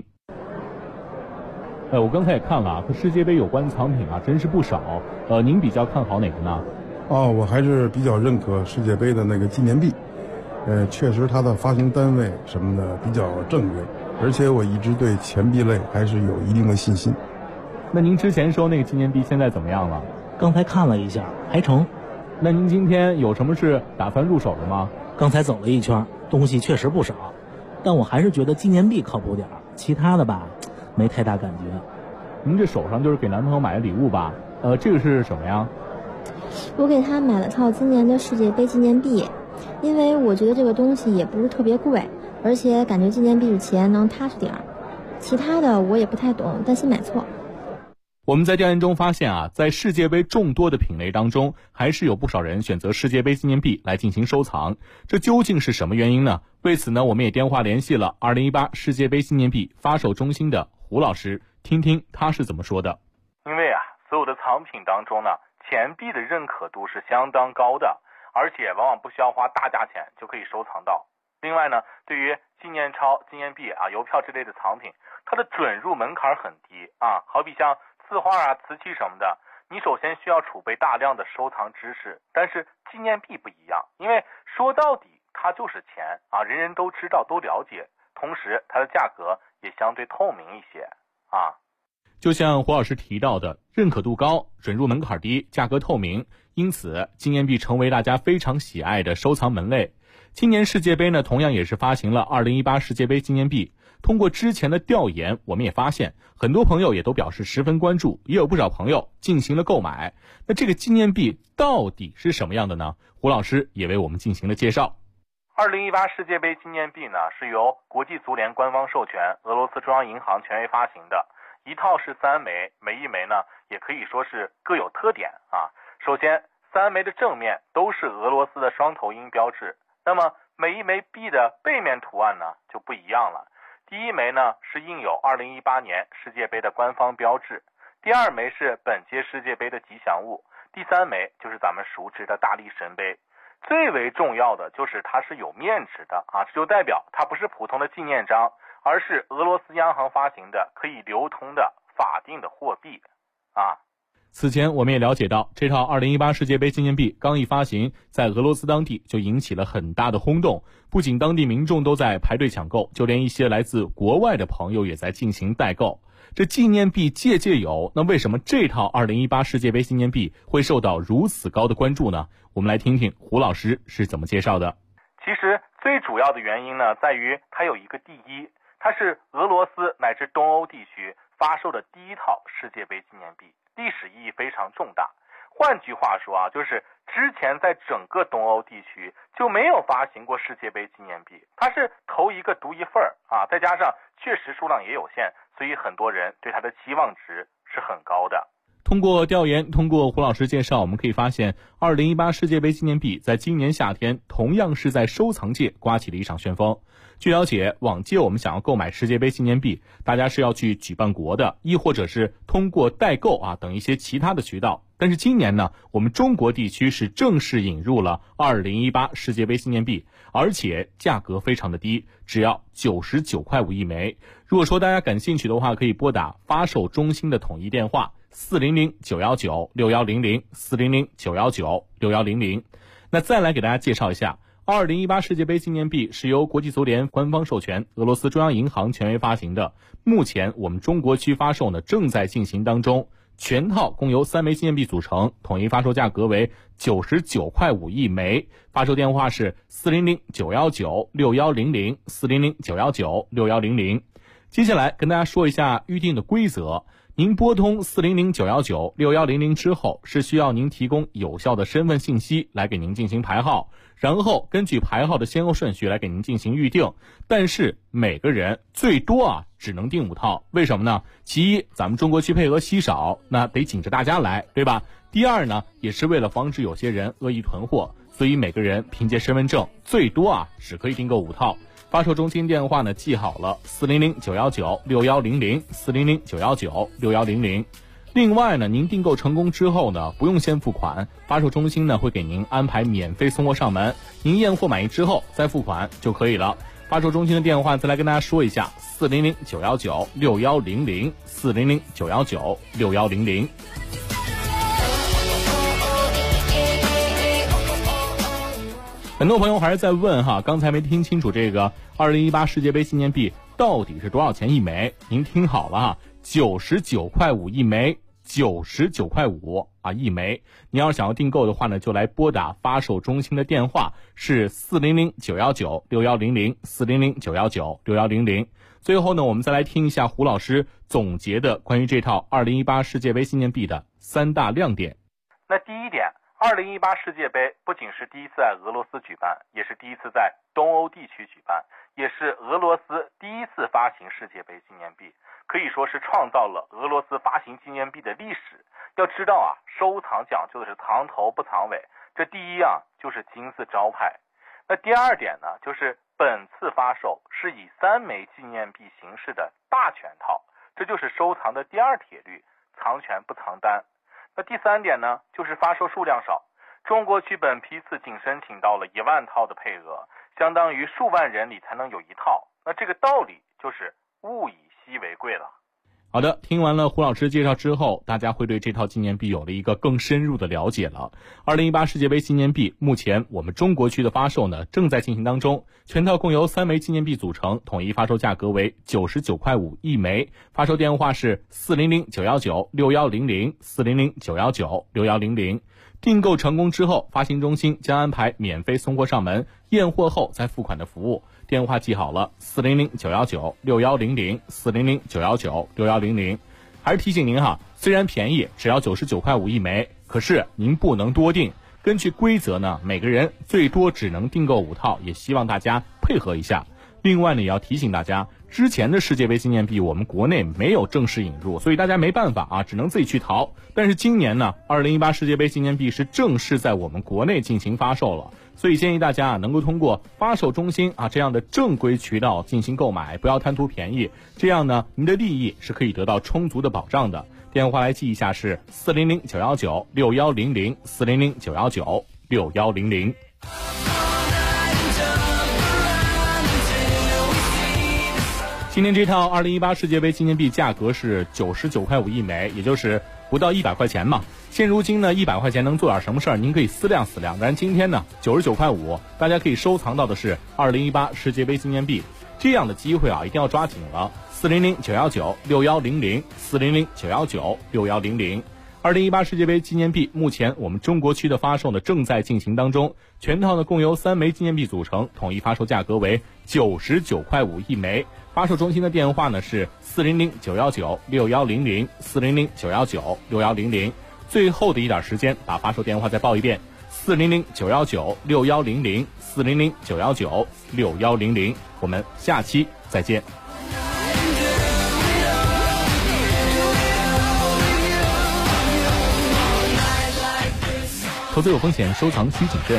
我刚才也看了啊，和世界杯有关的藏品啊，真是不少。您比较看好哪个呢？ 我还是比较认可世界杯的那个纪念币。确实它的发行单位什么的比较正规，而且我一直对钱币类还是有一定的信心。 那您之前收那个纪念币现在怎么样了？ 刚才看了一下，还成。 那您今天有什么是打算入手的吗？ 刚才走了一圈，东西确实不少，但我还是觉得纪念币靠谱点，其他的吧，没太大感觉。 您这手上就是给男朋友买的礼物吧？这个是什么呀？ 我给他买了套今年的世界杯纪念币，因为我觉得这个东西也不是特别贵，而且感觉纪念币是钱能踏实点儿。其他的我也不太懂，担心买错。 我们在调研中发现啊，在世界杯众多的品类当中，还是有不少人选择世界杯纪念币来进行收藏。这究竟是什么原因呢？为此呢，我们也电话联系了2018世界杯纪念币发售中心的胡老师，听听他是怎么说的。 因为啊，所有的藏品当中呢，钱币的认可度是相当高的，而且往往不需要花大价钱就可以收藏到。另外呢，对于纪念钞、纪念币啊、邮票之类的藏品，它的准入门槛很低啊，好比像字画啊、瓷器什么的，你首先需要储备大量的收藏知识。但是纪念币不一样，因为说到底它就是钱啊，人人都知道都了解，同时它的价格也相对透明一些啊。 就像胡老师提到的，认可度高，准入门槛低，价格透明，因此纪念币成为大家非常喜爱的收藏门类。今年世界杯呢，同样也是发行了2018世界杯纪念币。通过之前的调研，我们也发现很多朋友也都表示十分关注，也有不少朋友进行了购买。那这个纪念币到底是什么样的呢？胡老师也为我们进行了介绍。 2018世界杯纪念币呢，是由国际足联官方授权，俄罗斯中央银行权威发行的，一套是3枚，每一枚呢也可以说是各有特点啊。首先，3枚的正面都是俄罗斯的双头鹰标志，那么每一枚币的背面图案呢就不一样了。第一枚呢是印有2018年世界杯的官方标志，第二枚是本届世界杯的吉祥物，第3枚就是咱们熟知的大力神杯。最为重要的就是它是有面值的啊，这就代表它不是普通的纪念章，而是俄罗斯央行发行的可以流通的法定的货币啊。 此前我们也了解到，这套2018世界杯纪念币刚一发行，在俄罗斯当地就引起了很大的轰动，不仅当地民众都在排队抢购，就连一些来自国外的朋友也在进行代购。这纪念币届届有，那为什么这套2018世界杯纪念币会受到如此高的关注呢？我们来听听胡老师是怎么介绍的。 其实最主要的原因呢，在于它有一个第一，它是俄罗斯乃至东欧地区发售的第一套世界杯纪念币，历史意义非常重大。换句话说啊，就是之前在整个东欧地区就没有发行过世界杯纪念币，它是头一个独一份啊，再加上确实数量也有限，所以很多人对它的期望值是很高的。 通过调研，通过胡老师介绍，我们可以发现2018世界杯纪念币在今年夏天同样是在收藏界刮起了一场旋风。据了解，往届我们想要购买世界杯纪念币，大家是要去举办国的，亦或者是通过代购啊等一些其他的渠道。但是今年呢，我们中国地区是正式引入了2018世界杯纪念币，而且价格非常的低，只要99.5块一枚。如果说大家感兴趣的话，可以拨打发售中心的统一电话400-919-6100 400-919-6100。那再来给大家介绍一下，2018世界杯纪念币是由国际足联官方授权，俄罗斯中央银行权威发行的。目前我们中国区发售呢正在进行当中。 全套共由3枚纪念币组成，统一发售价格为99.5块一枚，发售电话是400-919-6100 400-919-6100。接下来跟大家说一下预定的规则。您拨通400-919-6100之后，是需要您提供有效的身份信息来给您进行排号，然后根据排号的先后顺序来给您进行预定。但是每个人最多只能订5套，为什么呢？其一，咱们中国区配额稀少，那得紧着大家来，对吧？第二呢，也是为了防止有些人恶意囤货，所以每个人凭借身份证最多只可以订购5套。发售中心电话呢记好了，400-919-6100 400-919-6100。另外呢，您订购成功之后呢，不用先付款，发售中心呢会给您安排免费送货上门，您验货满意之后再付款就可以了。发售中心的电话再来跟大家说一下，400-919-6100 400-919-6100。很多朋友还是在问刚才没听清楚这个2018世界杯纪念币到底是多少钱一枚？您听好了，99.5块一枚，99.5块一枚。您要是想要订购的话呢，就来拨打发售中心的电话，是400-919-6100 400-919-6100。最后呢，我们再来听一下胡老师总结的关于这套2018世界杯纪念币的3大亮点。 那第一点，2018世界杯不仅是第一次在俄罗斯举办，也是第一次在东欧地区举办，也是俄罗斯第一次发行世界杯纪念币，可以说是创造了俄罗斯发行纪念币的历史。要知道收藏讲究的是藏头不藏尾，这第一就是金字招牌。那第二点呢，就是本次发售是以3枚纪念币形式的大全套，这就是收藏的第二铁律，藏全不藏单。那第三点呢，就是发售数量少，中国区本批次仅申请到了1万套的配额，相当于数万人里才能有1套。那这个道理就是物以稀为贵了。好的，听完了胡老师介绍之后，大家会对这套纪念币有了一个更深入的了解了。2018世界杯纪念币目前我们中国区的发售呢正在进行当中，全套共由3枚纪念币组成，统一发售价格为99.5块一枚，发售电话是400-919-6100 400-919-6100。订购成功之后，发行中心将安排免费送货上门，验货后再付款的服务。电话记好了，400-919-6100 400-919-6100。还是提醒您虽然便宜，只要99.5块一枚，可是您不能多订。根据规则呢，每个人最多只能订购5套，也希望大家配合一下。另外呢，也要提醒大家，之前的世界杯纪念币我们国内没有正式引入，所以大家没办法只能自己去淘。但是今年呢，2018世界杯纪念币是正式在我们国内进行发售了，所以建议大家能够通过发售中心这样的正规渠道进行购买，不要贪图便宜，这样呢您的利益是可以得到充足的保障的。电话来记一下是400-919-6100 400-919-6100。今天这套2018世界杯纪念币价格是99.5块一枚，也就是不到100块钱嘛。现如今呢，100块钱能做点什么事儿？您可以思量思量。但是今天呢，99.5块，大家可以收藏到的是2018世界杯纪念币，这样的机会一定要抓紧了。400-919-6100 400-919-6100。2018世界杯纪念币目前我们中国区的发售呢正在进行当中，全套呢共由3枚纪念币组成，统一发售价格为99.5块一枚。发售中心的电话呢是400-919-6100 400-919-6100。最后的一点时间，把发售电话再报一遍：400-919-6100 400-919-6100。我们下期再见。投资有风险，收藏需谨慎。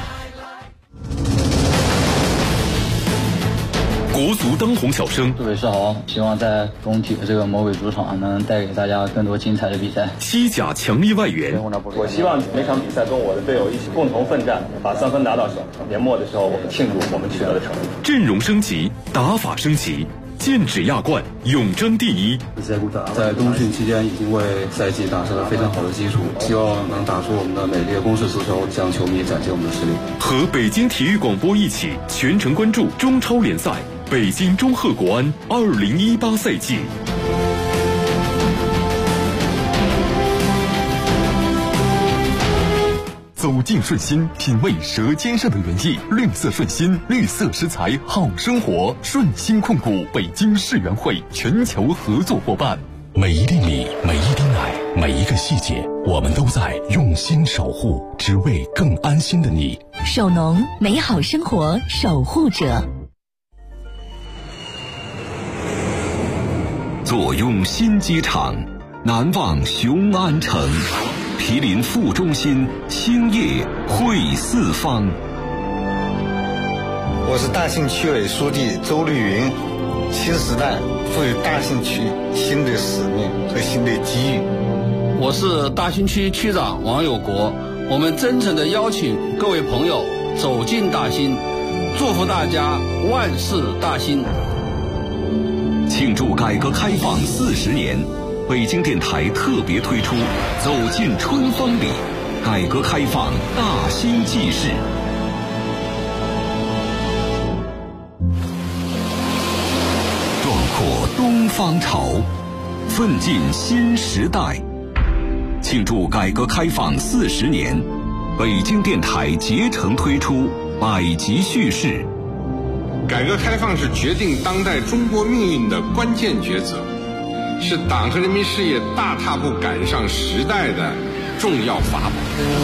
国足当红小生， 各位是好，希望在工体的这个魔鬼主场能带给大家更多精彩的比赛。 西甲强力外援， 我希望每场比赛跟我的队友一起共同奋战，把3分拿到手。年末的时候，我们庆祝我们取得的成绩。 阵容升级，打法升级，剑指亚冠，永争第一。 在冬训期间已经为赛季打下了非常好的基础，希望能打出我们的美丽的攻势足球，向球迷展现我们的实力。 和北京体育广播一起全程关注中超联赛，北京中赫国安2018赛季。 走进顺心，品味舌尖上的原意。绿色顺心，绿色食材好生活。顺心控股北京世园会全球合作伙伴。 每一粒米，每一滴奶，每一个细节，我们都在用心守护，只为更安心的你。 首农，美好生活守护者。 坐拥新机场，难忘雄安城，毗邻副中心，兴业汇四方。 我是大兴区委书记周绿云。新时代赋予大兴区新的使命和新的机遇。 我是大兴区区长王有国，我们真诚地邀请各位朋友走进大兴，祝福大家万事大兴。 庆祝改革开放40年，北京电台特别推出《走进春风里》，改革开放大兴纪事。壮阔东方潮，奋进新时代。庆祝改革开放40年，北京电台竭诚推出百集叙事。 改革开放是决定当代中国命运的关键抉择，是党和人民事业大踏步赶上时代的重要法宝。